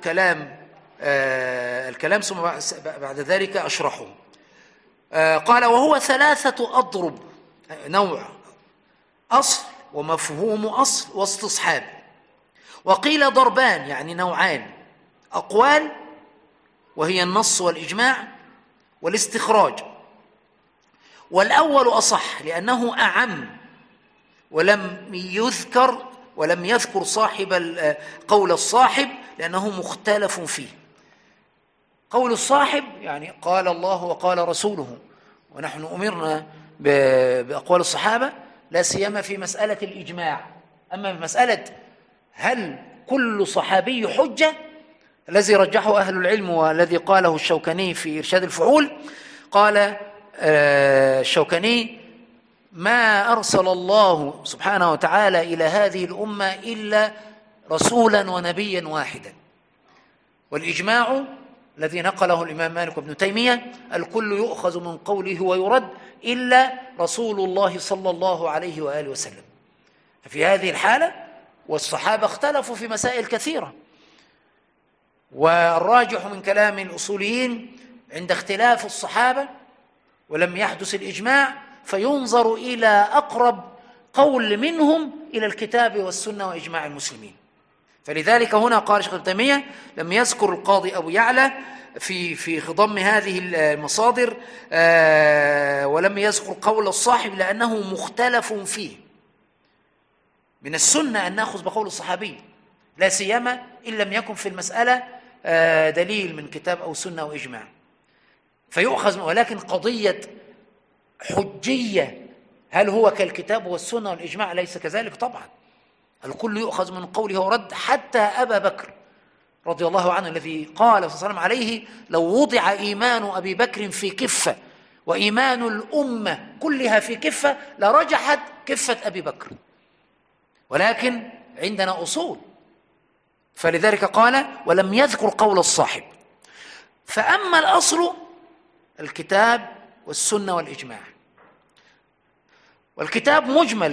الكلام ثم بعد ذلك أشرحه. قال: وهو 3 أضرب، نوع: أصل ومفهوم أصل واستصحاب. وقيل ضربان، يعني نوعان: أقوال وهي النص والإجماع، والاستخراج. والأول أصح لأنه أعم، ولم يذكر صاحب قول الصاحب لأنه مختلف فيه. قول الصاحب يعني قال الله وقال رسوله، ونحن أمرنا بأقوال الصحابة لا سيما في مسألة الإجماع. أما في مسألة هل كل صحابي حجة، الذي رجحه أهل العلم والذي قاله الشوكاني في إرشاد الفحول، قال الشوكاني: ما أرسل الله سبحانه وتعالى إلى هذه الأمة إلا رسولا ونبيا واحدا. والإجماع الذي نقله الإمام مالك وابن تيمية: الكل يؤخذ من قوله ويرد إلا رسول الله صلى الله عليه وآله وسلم. ففي هذه الحالة والصحابة اختلفوا في مسائل كثيرة، والراجح من كلام الأصوليين عند اختلاف الصحابة ولم يحدث الإجماع فينظر إلى أقرب قول منهم إلى الكتاب والسنة وإجماع المسلمين. فلذلك هنا قال شيخ ابن تيمية: لم يذكر القاضي أبو يعلى في خضم هذه المصادر ولم يذكر قول الصاحب لأنه مختلف فيه. من السنة أن نأخذ بقول الصحابي، لا سيما إن لم يكن في المسألة دليل من كتاب أو سنة أو إجماع فيؤخذ. ولكن قضية حجية هل هو كالكتاب والسنة والإجماع ليس كذلك طبعا. الكل يؤخذ من قوله ورد، حتى أبا بكر رضي الله عنه الذي قال صلى الله عليه وسلم عليه: لو وضع إيمان أبي بكر في كفة وإيمان الأمة كلها في كفة لرجحت كفة أبي بكر. ولكن عندنا أصول، فلذلك قال: ولم يذكر قول الصاحب. فأما الأصل الكتاب والسنة والإجماع. والكتاب مجمل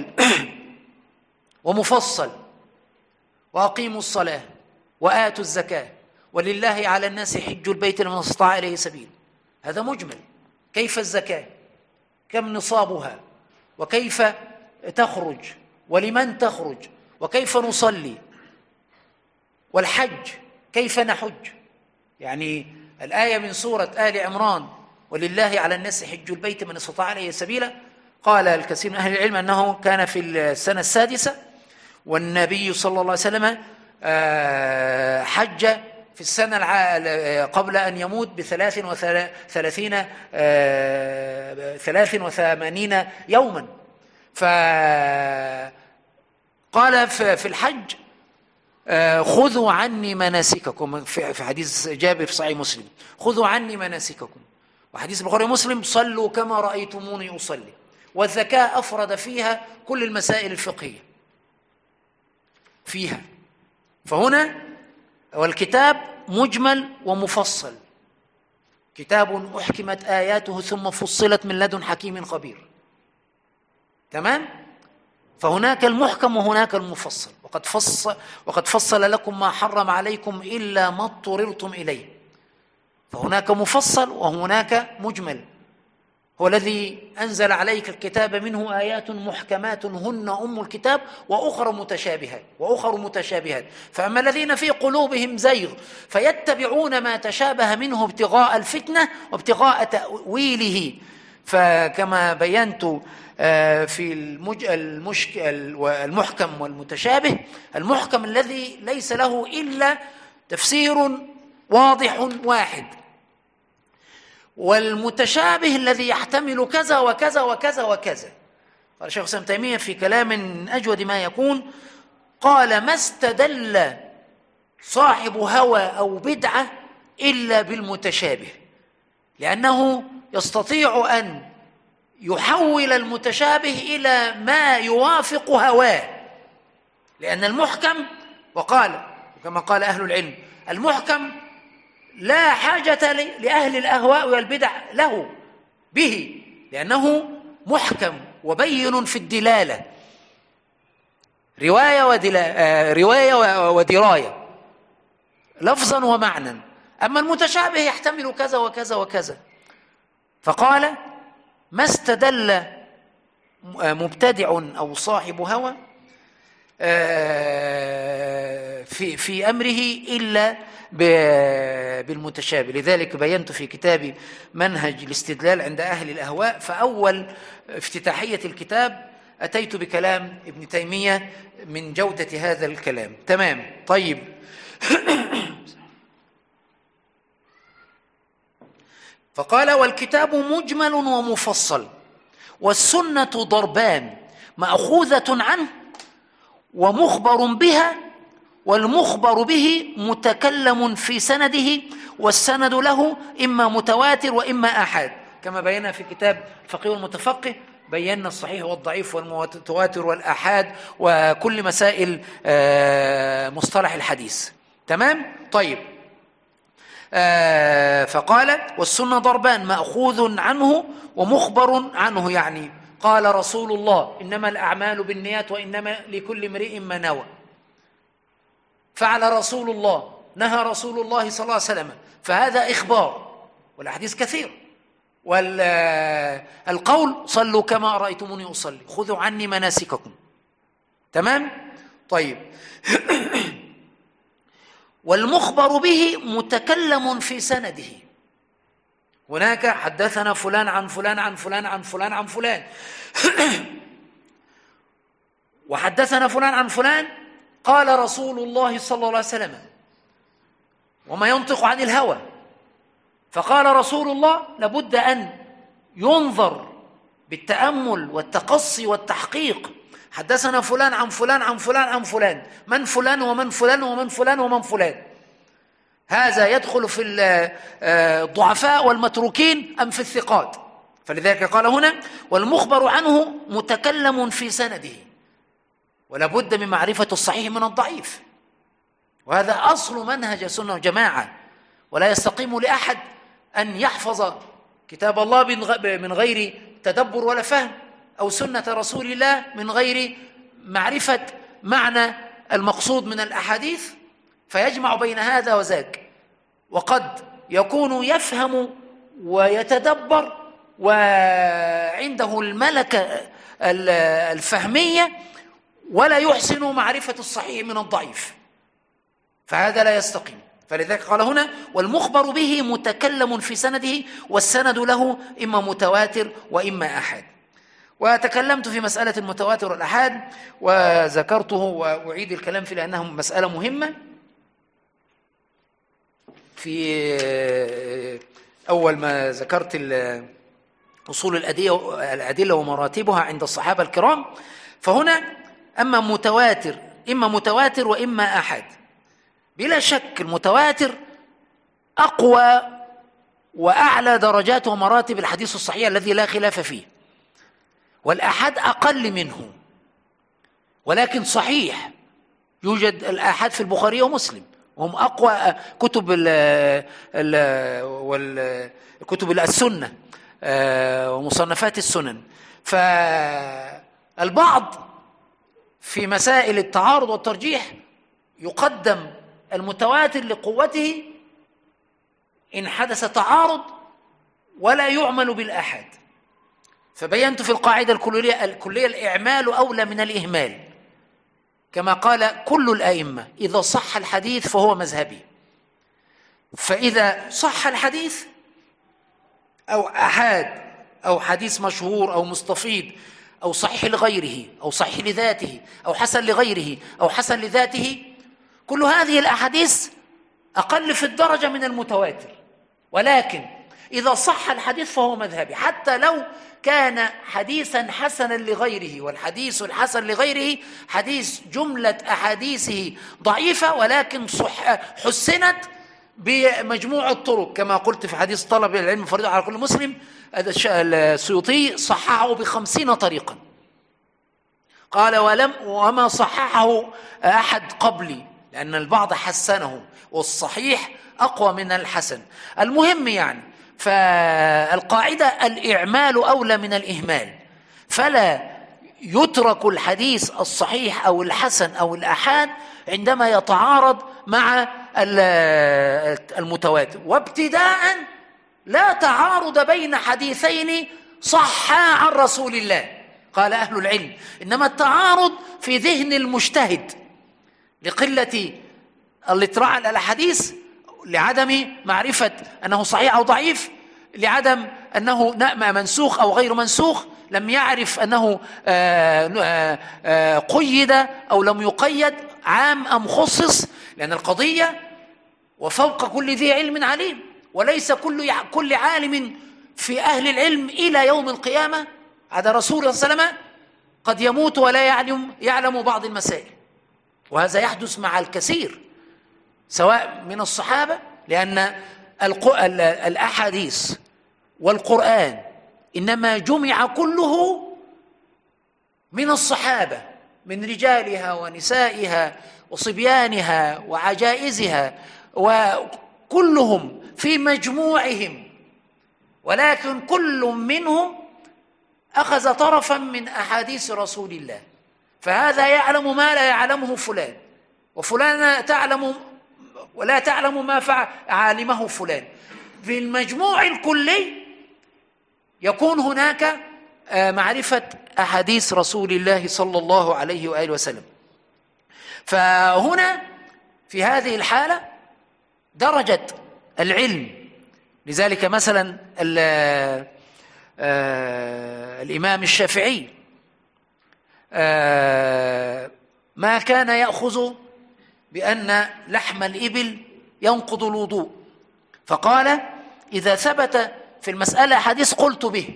ومفصل: وأقيموا الصلاة وآتوا الزكاة ولله على الناس حج البيت لمن استطاع إليه سبيل. هذا مجمل. كيف الزكاة؟ كم نصابها؟ وكيف تخرج؟ ولمن تخرج؟ وكيف نصلي؟ والحج كيف نحج؟ يعني الآية من سورة آل عمران: ولله على الناس حج البيت من استطاع إليه سبيلا، قال الكثير من أهل العلم أنه كان في السنة السادسة، والنبي صلى الله عليه وسلم حج في السنة قبل أن يموت ب83 يوما. فقال في الحج خذوا عني مناسككم، في حديث جابر في صحيح مسلم خذوا عني مناسككم، وحديث البخاري ومسلم صلوا كما رأيتموني أصلي. والزكاة أفرد فيها كل المسائل الفقهية فيها. فهنا والكتاب مجمل ومفصل، كتاب أحكمت آياته ثم فصلت من لدن حكيم خبير. تمام؟ فهناك المحكم وهناك المفصل، وقد فصل لكم ما حرم عليكم إلا ما اضطررتم إليه. فهناك مفصل وهناك مجمل. هو الذي أنزل عليك الكتاب منه آيات محكمات هن أم الكتاب وأخر متشابهات. فأما الذين في قلوبهم زيغ فيتبعون ما تشابه منه ابتغاء الفتنة وابتغاء تأويله. فكما بينت في المحكم والمتشابه، المحكم الذي ليس له إلا تفسير واضح واحد، والمتشابه الذي يحتمل كذا وكذا وكذا وكذا. قال الشيخ ابن تيمية في كلام من أجود ما يكون، قال: ما استدل صاحب هوى أو بدعة إلا بالمتشابه، لأنه يستطيع أن يحول المتشابه إلى ما يوافق هواه. لأن المحكم، وقال كما قال أهل العلم، المحكم لا حاجة لأهل الأهواء والبدع له به، لأنه محكم وبين في الدلالة، رواية ودراية، لفظا ومعنى. أما المتشابه يحتمل كذا وكذا وكذا. فقال: ما استدل مبتدع أو صاحب هوى في أمره إلا بالمتشابه. لذلك بينت في كتابي منهج الاستدلال عند أهل الأهواء، فأول افتتاحية الكتاب أتيت بكلام ابن تيمية من جودة هذا الكلام. تمام. طيب. فقال: والكتاب مجمل ومفصل، والسنة ضربان: مأخوذة عنه ومخبر بها، والمخبر به متكلم في سنده، والسند له إما متواتر وإما آحاد. كما بينا في كتاب الفقيه والمتفقه، بينا الصحيح والضعيف والمتواتر والآحاد وكل مسائل مصطلح الحديث. تمام؟ طيب. فقال: والسنة ضربان: مأخوذ عنه ومخبر عنه، يعني قال رسول الله: إنما الأعمال بالنيات وإنما لكل امرئ ما نوى. فعل رسول الله، نهى رسول الله صلى الله عليه وسلم، فهذا إخبار، والأحاديث كثير. والقول: صلوا كما رأيتموني أصلي، خذوا عني مناسككم. تمام؟ طيب. والمخبر به متكلم في سنده، هناك حدثنا فلان عن فلان عن فلان عن فلان عن فلان وحدثنا فلان عن فلان قال رسول الله صلى الله عليه وسلم، وما ينطق عن الهوى. فقال رسول الله لابد أن ينظر بالتأمل والتقصي والتحقيق. حدثنا فلان عن فلان عن فلان عن فلان، من فلان ومن فلان ومن فلان ومن فلان، هذا يدخل في الضعفاء والمتروكين أم في الثقات؟ فلذلك قال هنا: والمخبر عنه متكلم في سنده، ولا بد من معرفة الصحيح من الضعيف. وهذا أصل منهج السنة والجماعة. ولا يستقيم لأحد أن يحفظ كتاب الله من غير تدبر ولا فهم، أو سنة رسول الله من غير معرفة معنى المقصود من الأحاديث، فيجمع بين هذا وذاك. وقد يكون يفهم ويتدبر وعنده الملكة الفهمية، ولا يحسن معرفة الصحيح من الضعيف، فهذا لا يستقيم. فلذلك قال هنا: والمخبر به متكلم في سنده، والسند له إما متواتر وإما آحاد. وتكلمت في مسألة المتواتر والأحاد وذكرته وأعيد الكلام فيه لأنها مسألة مهمة. في أول ما ذكرت أصول الأدلة ومراتبها عند الصحابة الكرام، فهنا أما متواتر إما متواتر وإما أحد. بلا شك المتواتر أقوى وأعلى درجات ومراتب الحديث الصحيح الذي لا خلاف فيه، والأحد أقل منه، ولكن صحيح. يوجد الآحاد في البخاري ومسلم، وهم أقوى كتب السنة ومصنفات السنن. فالبعض في مسائل التعارض والترجيح يقدم المتواتر لقوته إن حدث تعارض ولا يعمل بالآحاد. فبينت في القاعدة الكلية الإعمال أولى من الإهمال، كما قال كل الأئمة: إذا صح الحديث فهو مذهبي. فإذا صح الحديث أو أحاد أو حديث مشهور أو مستفيض أو صحيح لغيره أو صحيح لذاته أو حسن لغيره أو حسن لذاته، كل هذه الأحاديث أقل في الدرجة من المتواتر. ولكن إذا صح الحديث فهو مذهبي، حتى لو كان حديثا حسنا لغيره، والحديث الحسن لغيره حديث جملة أحاديثه ضعيفة ولكن حسنت بمجموع الطرق، كما قلت في حديث طلب العلم فريضة على كل مسلم. السيوطي صححه ب50 طريقا، قال وما صححه أحد قبلي، لأن البعض حسنه والصحيح أقوى من الحسن. المهم يعني، فالقاعدة الإعمال أولى من الإهمال، فلا يترك الحديث الصحيح أو الحسن أو الأحاد عندما يتعارض مع المتواتر. وابتداء لا تعارض بين حديثين صحا عن رسول الله، قال أهل العلم، إنما التعارض في ذهن المجتهد لقلة الاطلاع على الحديث، لعدم معرفة أنه صحيح أو ضعيف، لعدم أنه منسوخ أو غير منسوخ، لم يعرف أنه قيد أو لم يقيد، عام أم خصص، لأن القضية وفوق كل ذي علم عليم، وليس كل عالم في أهل العلم إلى يوم القيامة هذا رسول الله صلى الله عليه وسلم قد يموت ولا يعلم بعض المسائل، وهذا يحدث مع الكثير سواء من الصحابة، لأن الأحاديث والقرآن إنما جمع كله من الصحابة، من رجالها ونسائها وصبيانها وعجائزها، وكلهم في مجموعهم، ولكن كل منهم أخذ طرفا من أحاديث رسول الله، فهذا يعلم ما لا يعلمه فلان، وفلان تعلم ولا تعلم ما عالمه فلان. في المجموع الكلي يكون هناك معرفة أحاديث رسول الله صلى الله عليه وآله وسلم. فهنا في هذه الحالة درجة العلم، لذلك مثلا الإمام الشافعي ما كان يأخذ بأن لحم الإبل ينقض الوضوء، فقال إذا ثبت في المسألة حديث قلت به.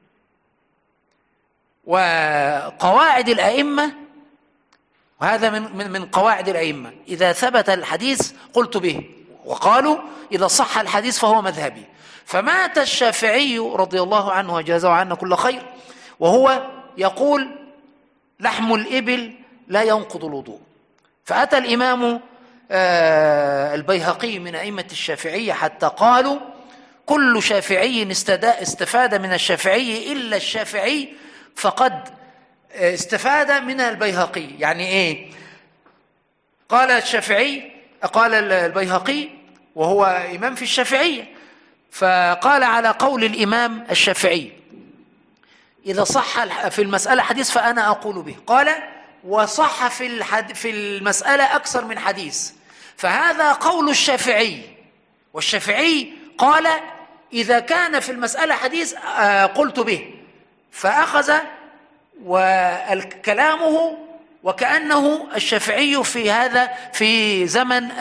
وقواعد الأئمة، وهذا من قواعد الأئمة، إذا ثبت الحديث قلت به، وقالوا إذا صح الحديث فهو مذهبي. فمات الشافعي رضي الله عنه وجزاه عنا كل خير وهو يقول لحم الإبل لا ينقض الوضوء. فأتى الإمام البيهقي من أئمة الشافعية حتى قالوا كل شافعي استفاد من الشافعي إلا الشافعي فقد استفاد من البيهقي. يعني إيه؟ قال البيهقي وهو إمام في الشافعية، فقال على قول الإمام الشافعي إذا صح في المسألة حديث فأنا أقول به. قال وصح في المسألة أكثر من حديث، فهذا قول الشافعي، والشافعي قال إذا كان في المسألة حديث قلت به، فأخذ وكلامه وكأنه الشافعي في هذا في زمن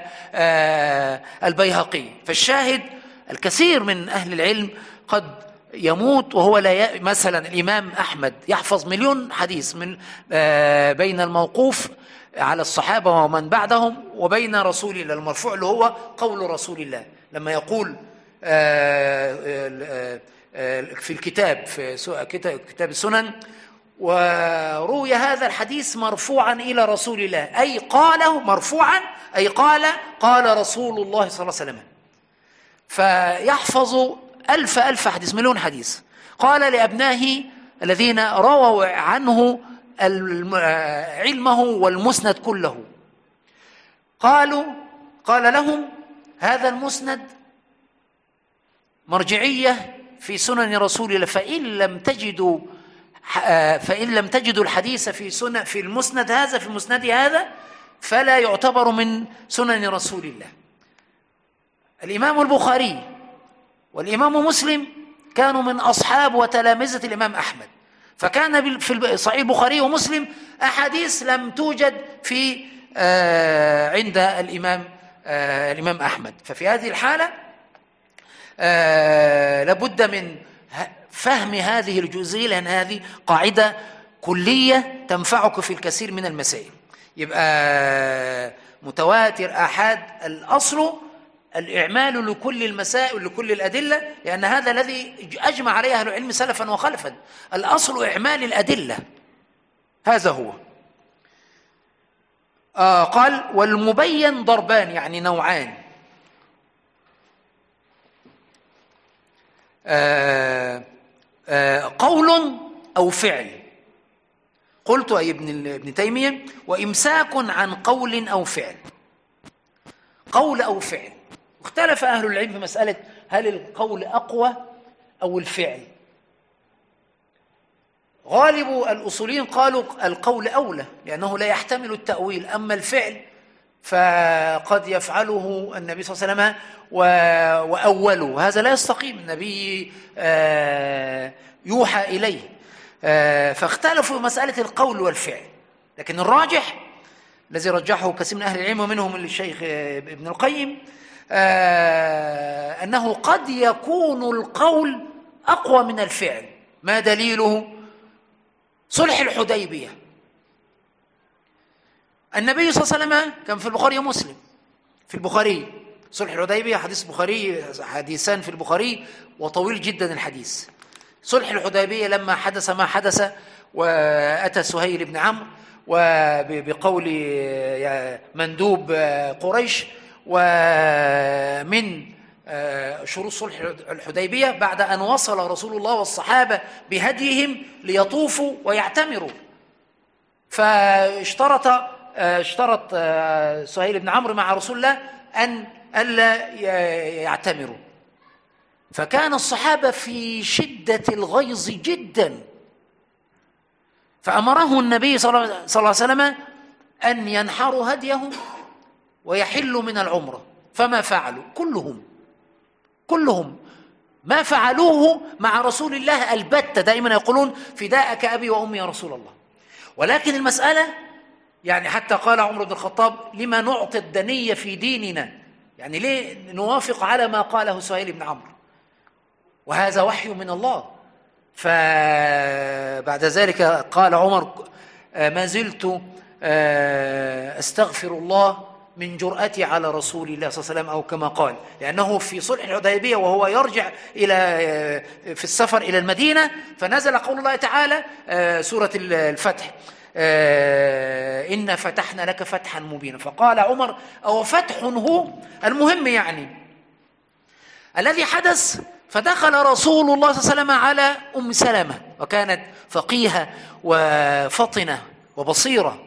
البيهقي. فالشاهد الكثير من أهل العلم قد يموت وهو لا مثلا الإمام أحمد يحفظ مليون حديث من بين الموقوف على الصحابة ومن بعدهم وبين رسول الله المرفوع اللي هو قول رسول الله لما يقول في الكتاب في كتاب السنن: وروي هذا الحديث مرفوعا إلى رسول الله، أي قاله مرفوعا، أي قال رسول الله صلى الله عليه وسلم. فيحفظ ألف حديث، مليون حديث. قال لأبنائه الذين رووا عنه علمه والمسند كله، قال لهم: هذا المسند مرجعية في سنن رسول الله، فإن لم تجدوا الحديث في المسند هذا، في المسند هذا، فلا يعتبر من سنن رسول الله. الإمام البخاري والإمام مسلم كانوا من أصحاب وتلامذة الإمام أحمد، فكان في صحيح البخاري ومسلم أحاديث لم توجد في عند الإمام أحمد. ففي هذه الحالة لابد من فهم هذه الجزئية، لأن هذه قاعدة كلية تنفعك في الكثير من المسائل. يبقى متواتر آحاد، الأصل الإعمال لكل المسائل لكل الأدلة، لأن هذا الذي أجمع عليه أهل العلم سلفا وخلفا. الأصل إعمال الأدلة، هذا هو. قال: والمبين ضربان، يعني نوعان. قول أو فعل. قلت أي ابن تيمية: وإمساك عن قول أو فعل. قول أو فعل. اختلف أهل العلم في مسألة هل القول أقوى أو الفعل. غالب الأصوليين قالوا القول أولى لأنه لا يحتمل التأويل، أما الفعل فقد يفعله النبي صلى الله عليه وسلم وأوله، هذا لا يستقيم، النبي يوحى إليه. فاختلفوا في مسألة القول والفعل، لكن الراجح الذي رجحه كثير من أهل العلم ومنهم الشيخ ابن القيم أنه قد يكون القول أقوى من الفعل. ما دليله؟ صلح الحديبية. النبي صلى الله عليه وسلم كان في البخاري ومسلم. في البخاري صلح الحديبية حديث بخاري، حديثان في البخاري وطويل جدا الحديث. صلح الحديبية لما حدث ما حدث، وأتى سهيل بن عمرو وبقول مندوب قريش، ومن شروط صلح الحديبية بعد أن وصل رسول الله والصحابة بهديهم ليطوفوا ويعتمروا، فاشترط سهيل بن عمرو مع رسول الله أن ألا يعتمروا، فكان الصحابة في شدة الغيظ جدا، فأمره النبي صلى الله عليه وسلم أن ينحروا هديهم ويحلوا من العمرة، فما فعلوا كلهم ما فعلوه مع رسول الله البتة. دائما يقولون: فداءك أبي وأمي يا رسول الله. ولكن المسألة يعني حتى قال عمر بن الخطاب: لما نعطي الدنية في ديننا، يعني ليه نوافق على ما قاله سهيل بن عمرو، وهذا وحي من الله. فبعد ذلك قال عمر: ما زلت أستغفر الله من جرأتي على رسول الله صلى الله عليه وسلم، أو كما قال، لأنه في صلح الحديبية وهو يرجع في السفر إلى المدينة، فنزل قول الله تعالى سورة الفتح: إنا فتحنا لك فتحا مبينا. فقال عمر: أو فتح هو؟ المهم يعني الذي حدث. فدخل رسول الله صلى الله عليه وسلم على أم سلمة، وكانت فقيهة وفطنة وبصيرة،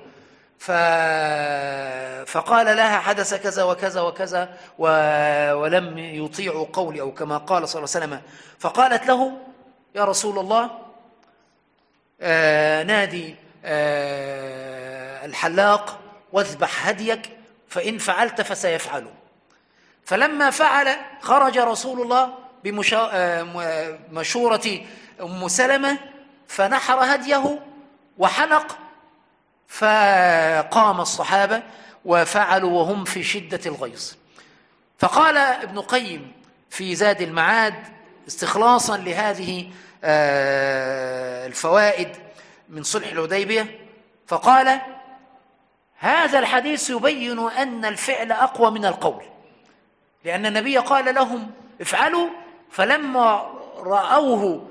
فقال لها: حدث كذا وكذا وكذا ولم يطيعوا قولي، أو كما قال صلى الله عليه وسلم. فقالت له: يا رسول الله، نادي الحلاق واذبح هديك، فإن فعلت فسيفعله. فلما فعل خرج رسول الله بمشورة أم سلمة، فنحر هديه وحلق، فقام الصحابة وفعلوا وهم في شدة الغيظ. فقال ابن قيم في زاد المعاد استخلاصا لهذه الفوائد من صلح الحديبية، فقال: هذا الحديث يبين أن الفعل أقوى من القول، لأن النبي قال لهم افعلوا، فلما رأوه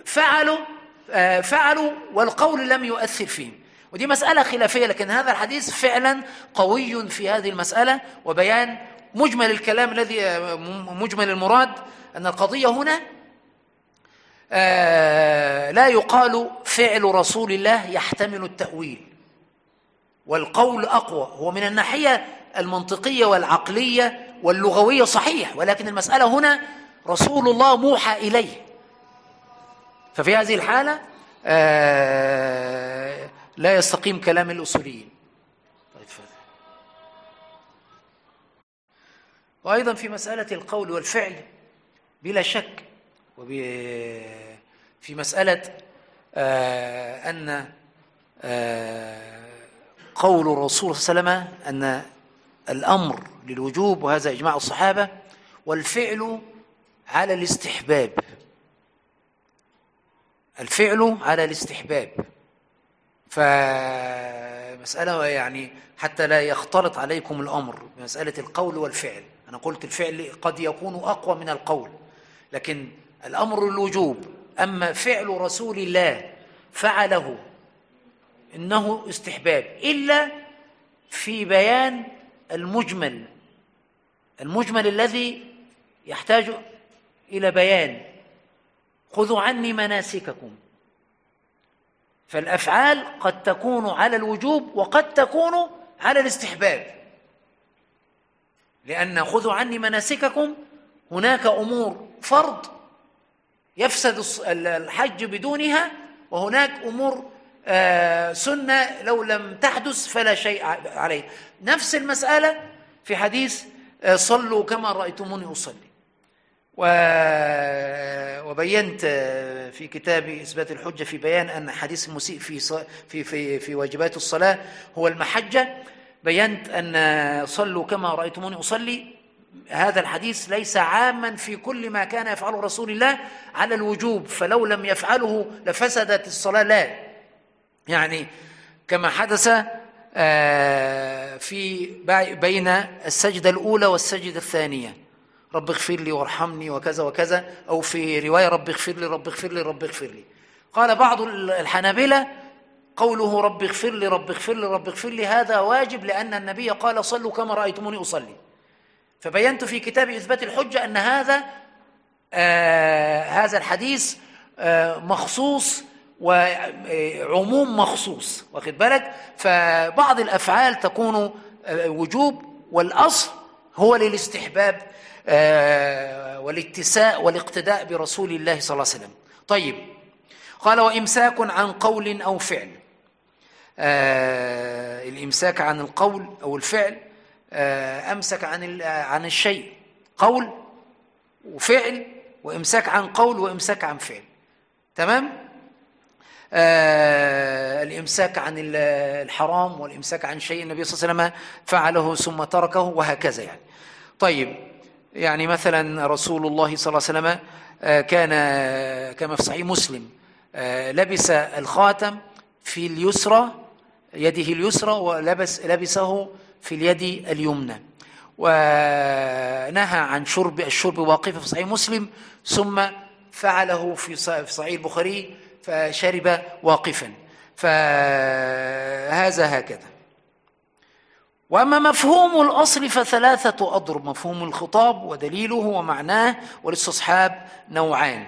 فعلوا والقول لم يؤثر فيهم. ودي مسألة خلافية، لكن هذا الحديث فعلا قوي في هذه المسألة، وبيان مجمل الكلام الذي مجمل المراد أن القضية هنا لا يقال فعل رسول الله يحتمل التأويل، والقول أقوى. هو من الناحية المنطقية والعقلية واللغوية صحيح، ولكن المسألة هنا رسول الله موحى إليه، ففي هذه الحالة لا يستقيم كلام الأصوليين. وأيضا في مسألة القول والفعل بلا شك، في مسألة أن قول الرسول صلى الله عليه وسلم أن الأمر للوجوب، وهذا إجماع الصحابة، والفعل على الاستحباب. الفعل على الاستحباب، فمسألة يعني حتى لا يختلط عليكم الأمر بمسألة القول والفعل. أنا قلت الفعل قد يكون أقوى من القول، لكن الأمر الوجوب. أما فعل رسول الله فعله إنه استحباب، إلا في بيان المجمل الذي يحتاج إلى بيان. خذوا عني مناسككم، فالأفعال قد تكون على الوجوب وقد تكون على الاستحباب، لأن خذوا عني مناسككم هناك أمور فرض يفسد الحج بدونها، وهناك أمور سنة لو لم تحدث فلا شيء عليه. نفس المسألة في حديث صلوا كما رأيتموني أصلي. وبينت في كتاب إثبات الحجة في بيان أن حديث المسيء في واجبات الصلاة هو المحجة، بينت أن صلوا كما رأيتموني أصلي هذا الحديث ليس عاما في كل ما كان يفعله رسول الله على الوجوب، فلو لم يفعله لفسدت الصلاة، لا، يعني كما حدث في بين السجدة الأولى والسجدة الثانية، رب اغفر لي وارحمني وكذا وكذا، أو في رواية رب اغفر لي رب اغفر لي رب اغفر لي. قال بعض الحنابلة قوله رب اغفر لي رب اغفر لي رب اغفر لي هذا واجب، لأن النبي قال صلوا كما رأيتموني أصلي. فبينت في كتاب إثبات الحجة أن هذا الحديث مخصوص وعموم مخصوص، واخد بالك؟ فبعض الأفعال تكون وجوب، والأصل هو للاستحباب والاتساء والاقتداء برسول الله صلى الله عليه وسلم. طيب، قال وإمساك عن قول أو فعل. الإمساك عن القول أو الفعل، أمسك عن الشيء، قول وفعل، وإمساك عن قول وإمساك عن فعل. تمام؟ الإمساك عن الحرام والإمساك عن شيء النبي صلى الله عليه وسلم فعله ثم تركه، وهكذا يعني. طيب، يعني مثلا رسول الله صلى الله عليه وسلم كان كما في صحيح مسلم لبس الخاتم في اليسرى، يده اليسرى، ولبسه في اليد اليمنى، ونهى عن الشرب واقفا في صحيح مسلم، ثم فعله في صحيح البخاري فشرب واقفا. فهذا هكذا. وأما مفهوم الأصل فثلاثة أضرب: مفهوم الخطاب ودليله ومعناه والاستصحاب نوعان.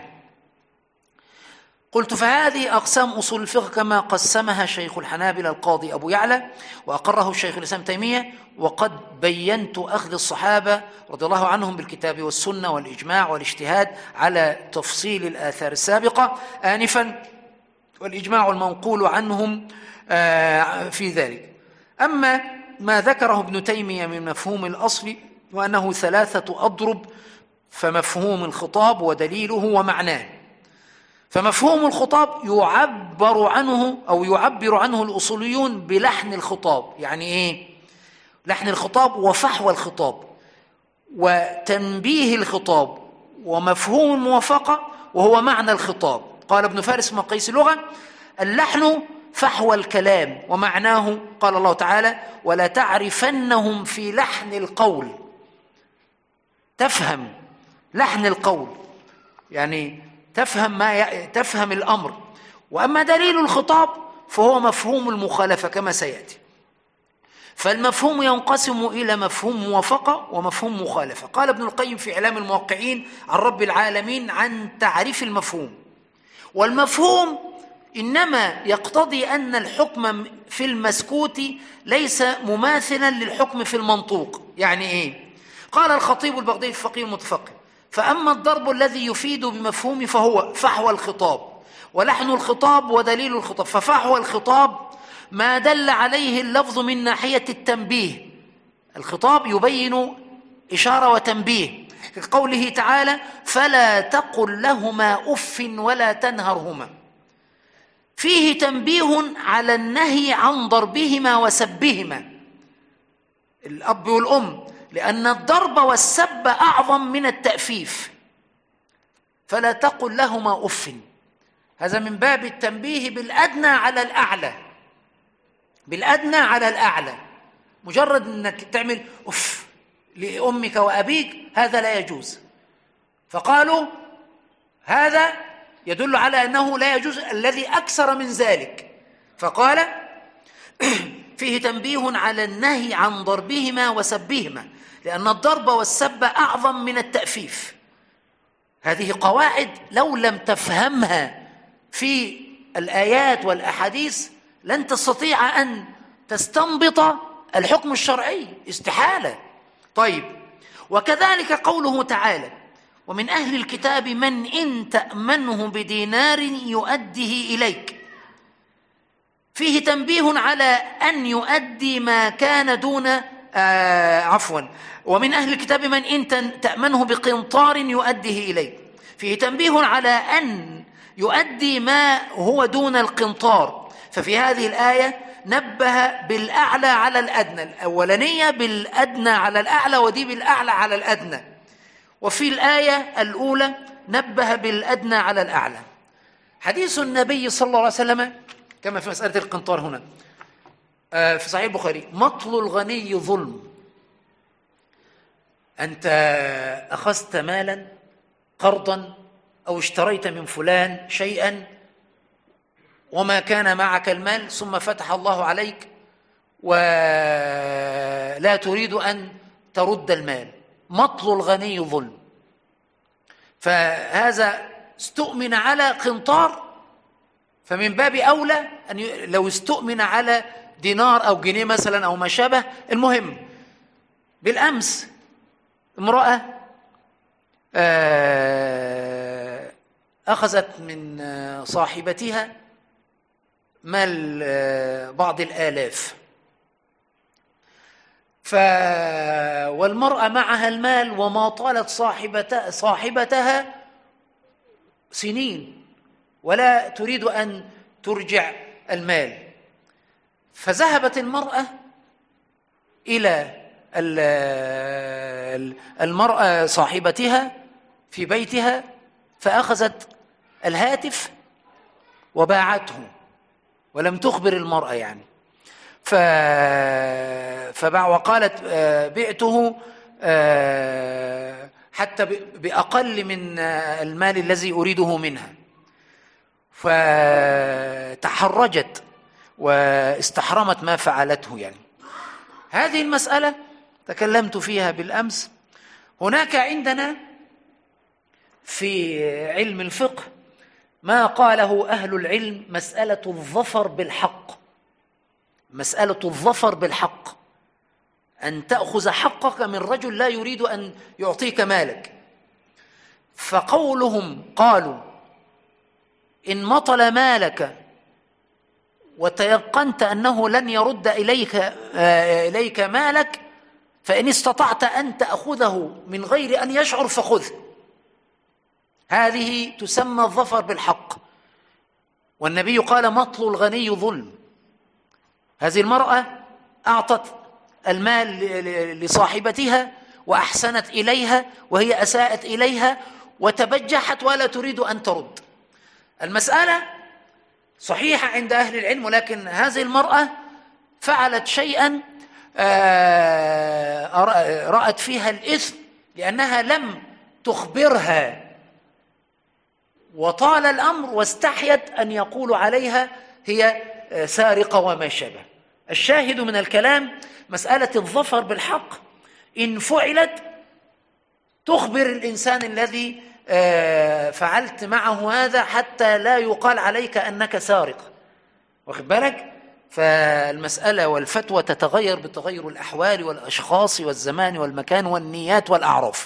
قلت فهذه أقسام أصول الفقه كما قسمها شيخ الحنابلة القاضي أبو يعلى، وأقره الشيخ الإسلام تيمية، وقد بينت أخذ الصحابة رضي الله عنهم بالكتاب والسنة والإجماع والاجتهاد على تفصيل الآثار السابقة آنفا، والإجماع المنقول عنهم في ذلك. أما ما ذكره ابن تيمية من مفهوم الأصل وأنه ثلاثة أضرب، فمفهوم الخطاب ودليله ومعناه. فمفهوم الخطاب يعبر عنه الأصوليون بلحن الخطاب. يعني إيه؟ لحن الخطاب وفحوى الخطاب وتنبيه الخطاب ومفهوم الموافقة وهو معنى الخطاب. قال ابن فارس مقاييس اللغة: اللحن فحوى الكلام ومعناه. قال الله تعالى: ولا تعرفنهم في لحن القول. تفهم لحن القول يعني تفهم الأمر. وأما دليل الخطاب فهو مفهوم المخالفة كما سيأتي. فالمفهوم ينقسم إلى مفهوم موافقة ومفهوم مخالفة. قال ابن القيم في إعلام الموقعين عن رب العالمين عن تعريف المفهوم: والمفهوم إنما يقتضي أن الحكم في المسكوت ليس مماثلا للحكم في المنطوق. يعني إيه؟ قال الخطيب البغدادي الفقيه المتفقه: فأما الضرب الذي يفيد بمفهوم فهو فحوى الخطاب ولحن الخطاب ودليل الخطاب. ففحوى الخطاب ما دل عليه اللفظ من ناحية التنبيه. الخطاب يبين إشارة وتنبيه، كقوله تعالى: فلا تقل لهما أف ولا تنهرهما. فيه تنبيه على النهي عن ضربهما وسبهما، الأب والأم، لأن الضرب والسب أعظم من التأفيف. فلا تقل لهما أف، هذا من باب التنبيه بالأدنى على الأعلى. بالأدنى على الأعلى، مجرد أنك تعمل أف لأمك وأبيك هذا لا يجوز. فقالوا هذا يدل على أنه لا يجوز الذي أكثر من ذلك. فقال: فيه تنبيه على النهي عن ضربهما وسبهما، لأن الضرب والسب أعظم من التأفيف. هذه قواعد لو لم تفهمها في الآيات والأحاديث لن تستطيع أن تستنبط الحكم الشرعي، استحالة. طيب، وكذلك قوله تعالى: ومن أهل الكتاب من إن تأمنه بدينار يؤديه إليك. فيه تنبيه على أن يؤدي ما كان دون ومن أهل الكتاب من إن تأمنه بقنطار يؤديه إليك. فيه تنبيه على أن يؤدي ما هو دون القنطار. ففي هذه الآية نبه بالأعلى على الأدنى، الأولانية بالأدنى على الأعلى ودي بالأعلى على الأدنى. وفي الآية الأولى نبه بالأدنى على الأعلى. حديث النبي صلى الله عليه وسلم كما في مسألة القنطار هنا في صحيح البخاري: مطل الغني ظلم. أنت أخذت مالا قرضا أو اشتريت من فلان شيئا وما كان معك المال، ثم فتح الله عليك ولا تريد أن ترد المال. مطل الغني ظلم. فهذا استؤمن على قنطار، فمن باب أولى أن لو استؤمن على دينار أو جنيه مثلا أو ما شابه. المهم، بالأمس امرأة أخذت من صاحبتها مال بعض الآلاف، والمرأة معها المال وما طالت صاحبتها سنين ولا تريد أن ترجع المال. فذهبت المرأة إلى المرأة صاحبتها في بيتها فأخذت الهاتف وباعته ولم تخبر المرأة يعني. فباع وقالت بعته حتى بأقل من المال الذي أريده منها. فتحرجت واستحرمت ما فعلته يعني. هذه المسألة تكلمت فيها بالأمس. هناك عندنا في علم الفقه ما قاله أهل العلم مسألة الظفر بالحق. مسألة الظفر بالحق، أن تأخذ حقك من رجل لا يريد أن يعطيك مالك. فقولهم قالوا: إن مطل مالك وتيقنت أنه لن يرد إليك مالك، فإن استطعت أن تأخذه من غير أن يشعر فخذه. هذه تسمى الظفر بالحق. والنبي قال مطل الغني ظلم. هذه المرأة أعطت المال لصاحبتها وأحسنت إليها وهي أساءت إليها وتبجحت ولا تريد أن ترد. المسألة صحيحة عند أهل العلم، ولكن هذه المرأة فعلت شيئا رأت فيها الإثم لأنها لم تخبرها، وطال الأمر واستحيت أن يقول عليها هي سارقة وما شابه. الشاهد من الكلام مسألة الظفر بالحق إن فعلت تخبر الإنسان الذي فعلت معه هذا حتى لا يقال عليك أنك سارق، واخد بالك؟ فالمسألة والفتوى تتغير بتغير الأحوال والأشخاص والزمان والمكان والنيات والأعراف.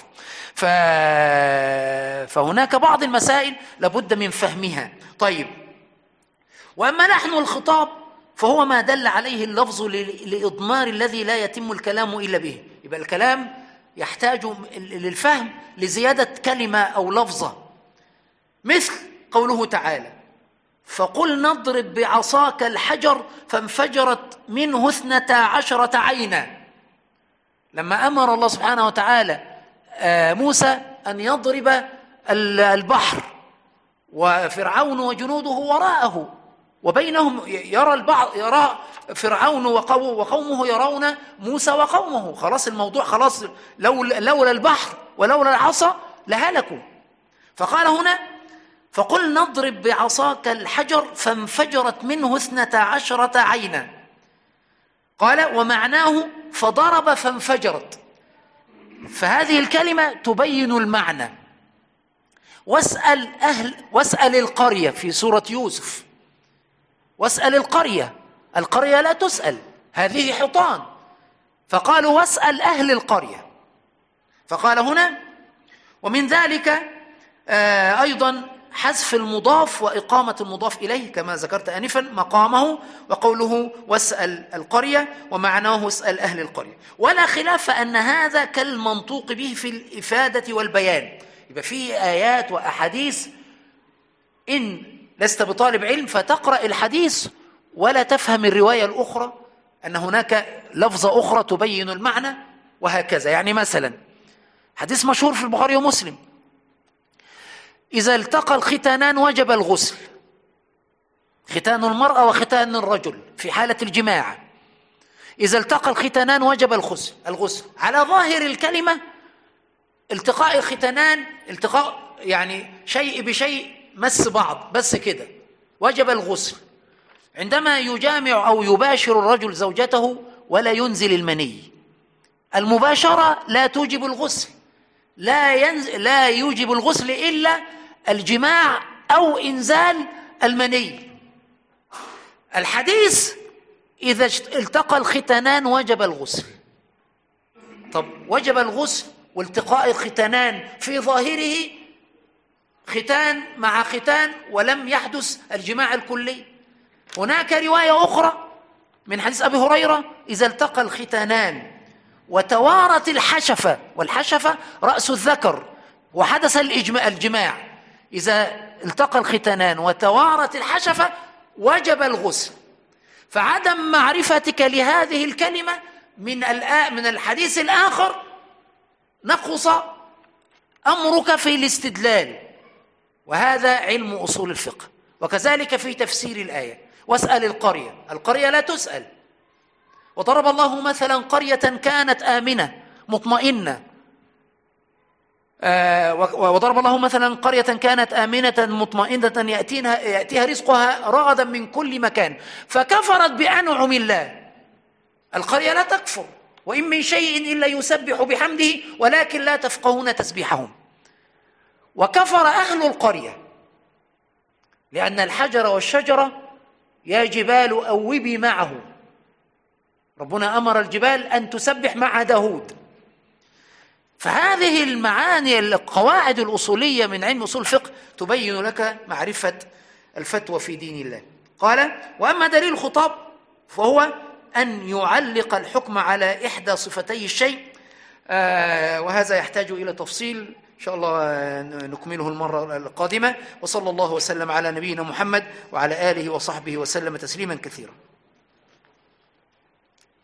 فهناك بعض المسائل لابد من فهمها. طيب، وأما لحن الخطاب فهو ما دل عليه اللفظ لإضمار الذي لا يتم الكلام إلا به. يبقى الكلام يحتاج للفهم لزيادة كلمة أو لفظة، مثل قوله تعالى فقل نضرب بعصاك الحجر فانفجرت منه 12 عينا. لما أمر الله سبحانه وتعالى موسى أن يضرب البحر وفرعون وجنوده وراءه وبينهم يرى البعض، يرى فرعون وقومه يرون موسى وقومه، خلاص الموضوع خلاص، لولا البحر ولولا العصا لهلكوا. فقال هنا فقل نضرب بعصاك الحجر فانفجرت منه 12 عينا. قال ومعناه فضرب فانفجرت. فهذه الكلمة تبين المعنى. واسأل القرية في سورة يوسف، واسأل القرية لا تسأل، هذه حيطان، فقالوا واسأل أهل القرية. فقال هنا ومن ذلك أيضا حذف المضاف وإقامة المضاف إليه كما ذكرت آنفا مقامه، وقوله واسأل القرية ومعناه واسأل أهل القرية. ولا خلاف أن هذا كالمنطوق به في الإفادة والبيان. يبقى في آيات وأحاديث إن لست بطالب علم فتقرأ الحديث ولا تفهم الرواية الأخرى أن هناك لفظة أخرى تبين المعنى وهكذا. يعني مثلا حديث مشهور في البخاري ومسلم إذا التقى الختانان وجب الغسل، ختان المرأة وختان الرجل في حالة الجماع، إذا التقى الختانان وجب الغسل. على ظاهر الكلمة التقاء الختانان التقاء يعني شيء بشيء مس بعض بس كده، وجب الغسل. عندما يجامع أو يباشر الرجل زوجته ولا ينزل المني، المباشرة لا توجب الغسل، لا يوجب الغسل إلا الجماع أو إنزال المني. الحديث إذا التقى الختانان وجب الغسل. طب وجب الغسل والتقاء الختانان في ظاهره ختان مع ختان ولم يحدث الجماع الكلي. هناك رواية أخرى من حديث أبي هريرة إذا التقى الختانان وتوارت الحشفة، والحشفة رأس الذكر، وحدث الجماع، إذا التقى الختانان وتوارت الحشفة وجب الغسل. فعدم معرفتك لهذه الكلمة من الحديث الآخر نقص أمرك في الاستدلال، وهذا علم أصول الفقه. وكذلك في تفسير الآية واسأل القرية لا تسأل. وضرب الله مثلا قرية كانت آمنة مطمئنة، وضرب الله مثلا قرية كانت آمنة مطمئنة يأتيها رزقها رغدا من كل مكان فكفرت بأنعم الله. القرية لا تكفر، وإن من شيء إلا يسبح بحمده ولكن لا تفقهون تسبيحهم. وكفر أهل القرية لأن الحجر والشجرة يا جبال أوبي معه. ربنا أمر الجبال أن تسبح مع داود. فهذه المعاني القواعد الأصولية من علم أصول الفقه تبين لك معرفة الفتوى في دين الله. قال وأما دليل الخطاب فهو أن يعلق الحكم على إحدى صفتي الشيء، وهذا يحتاج إلى تفصيل إن شاء الله نكمله المرة القادمة. وصلى الله وسلم على نبينا محمد وعلى آله وصحبه وسلم تسليما كثيرا.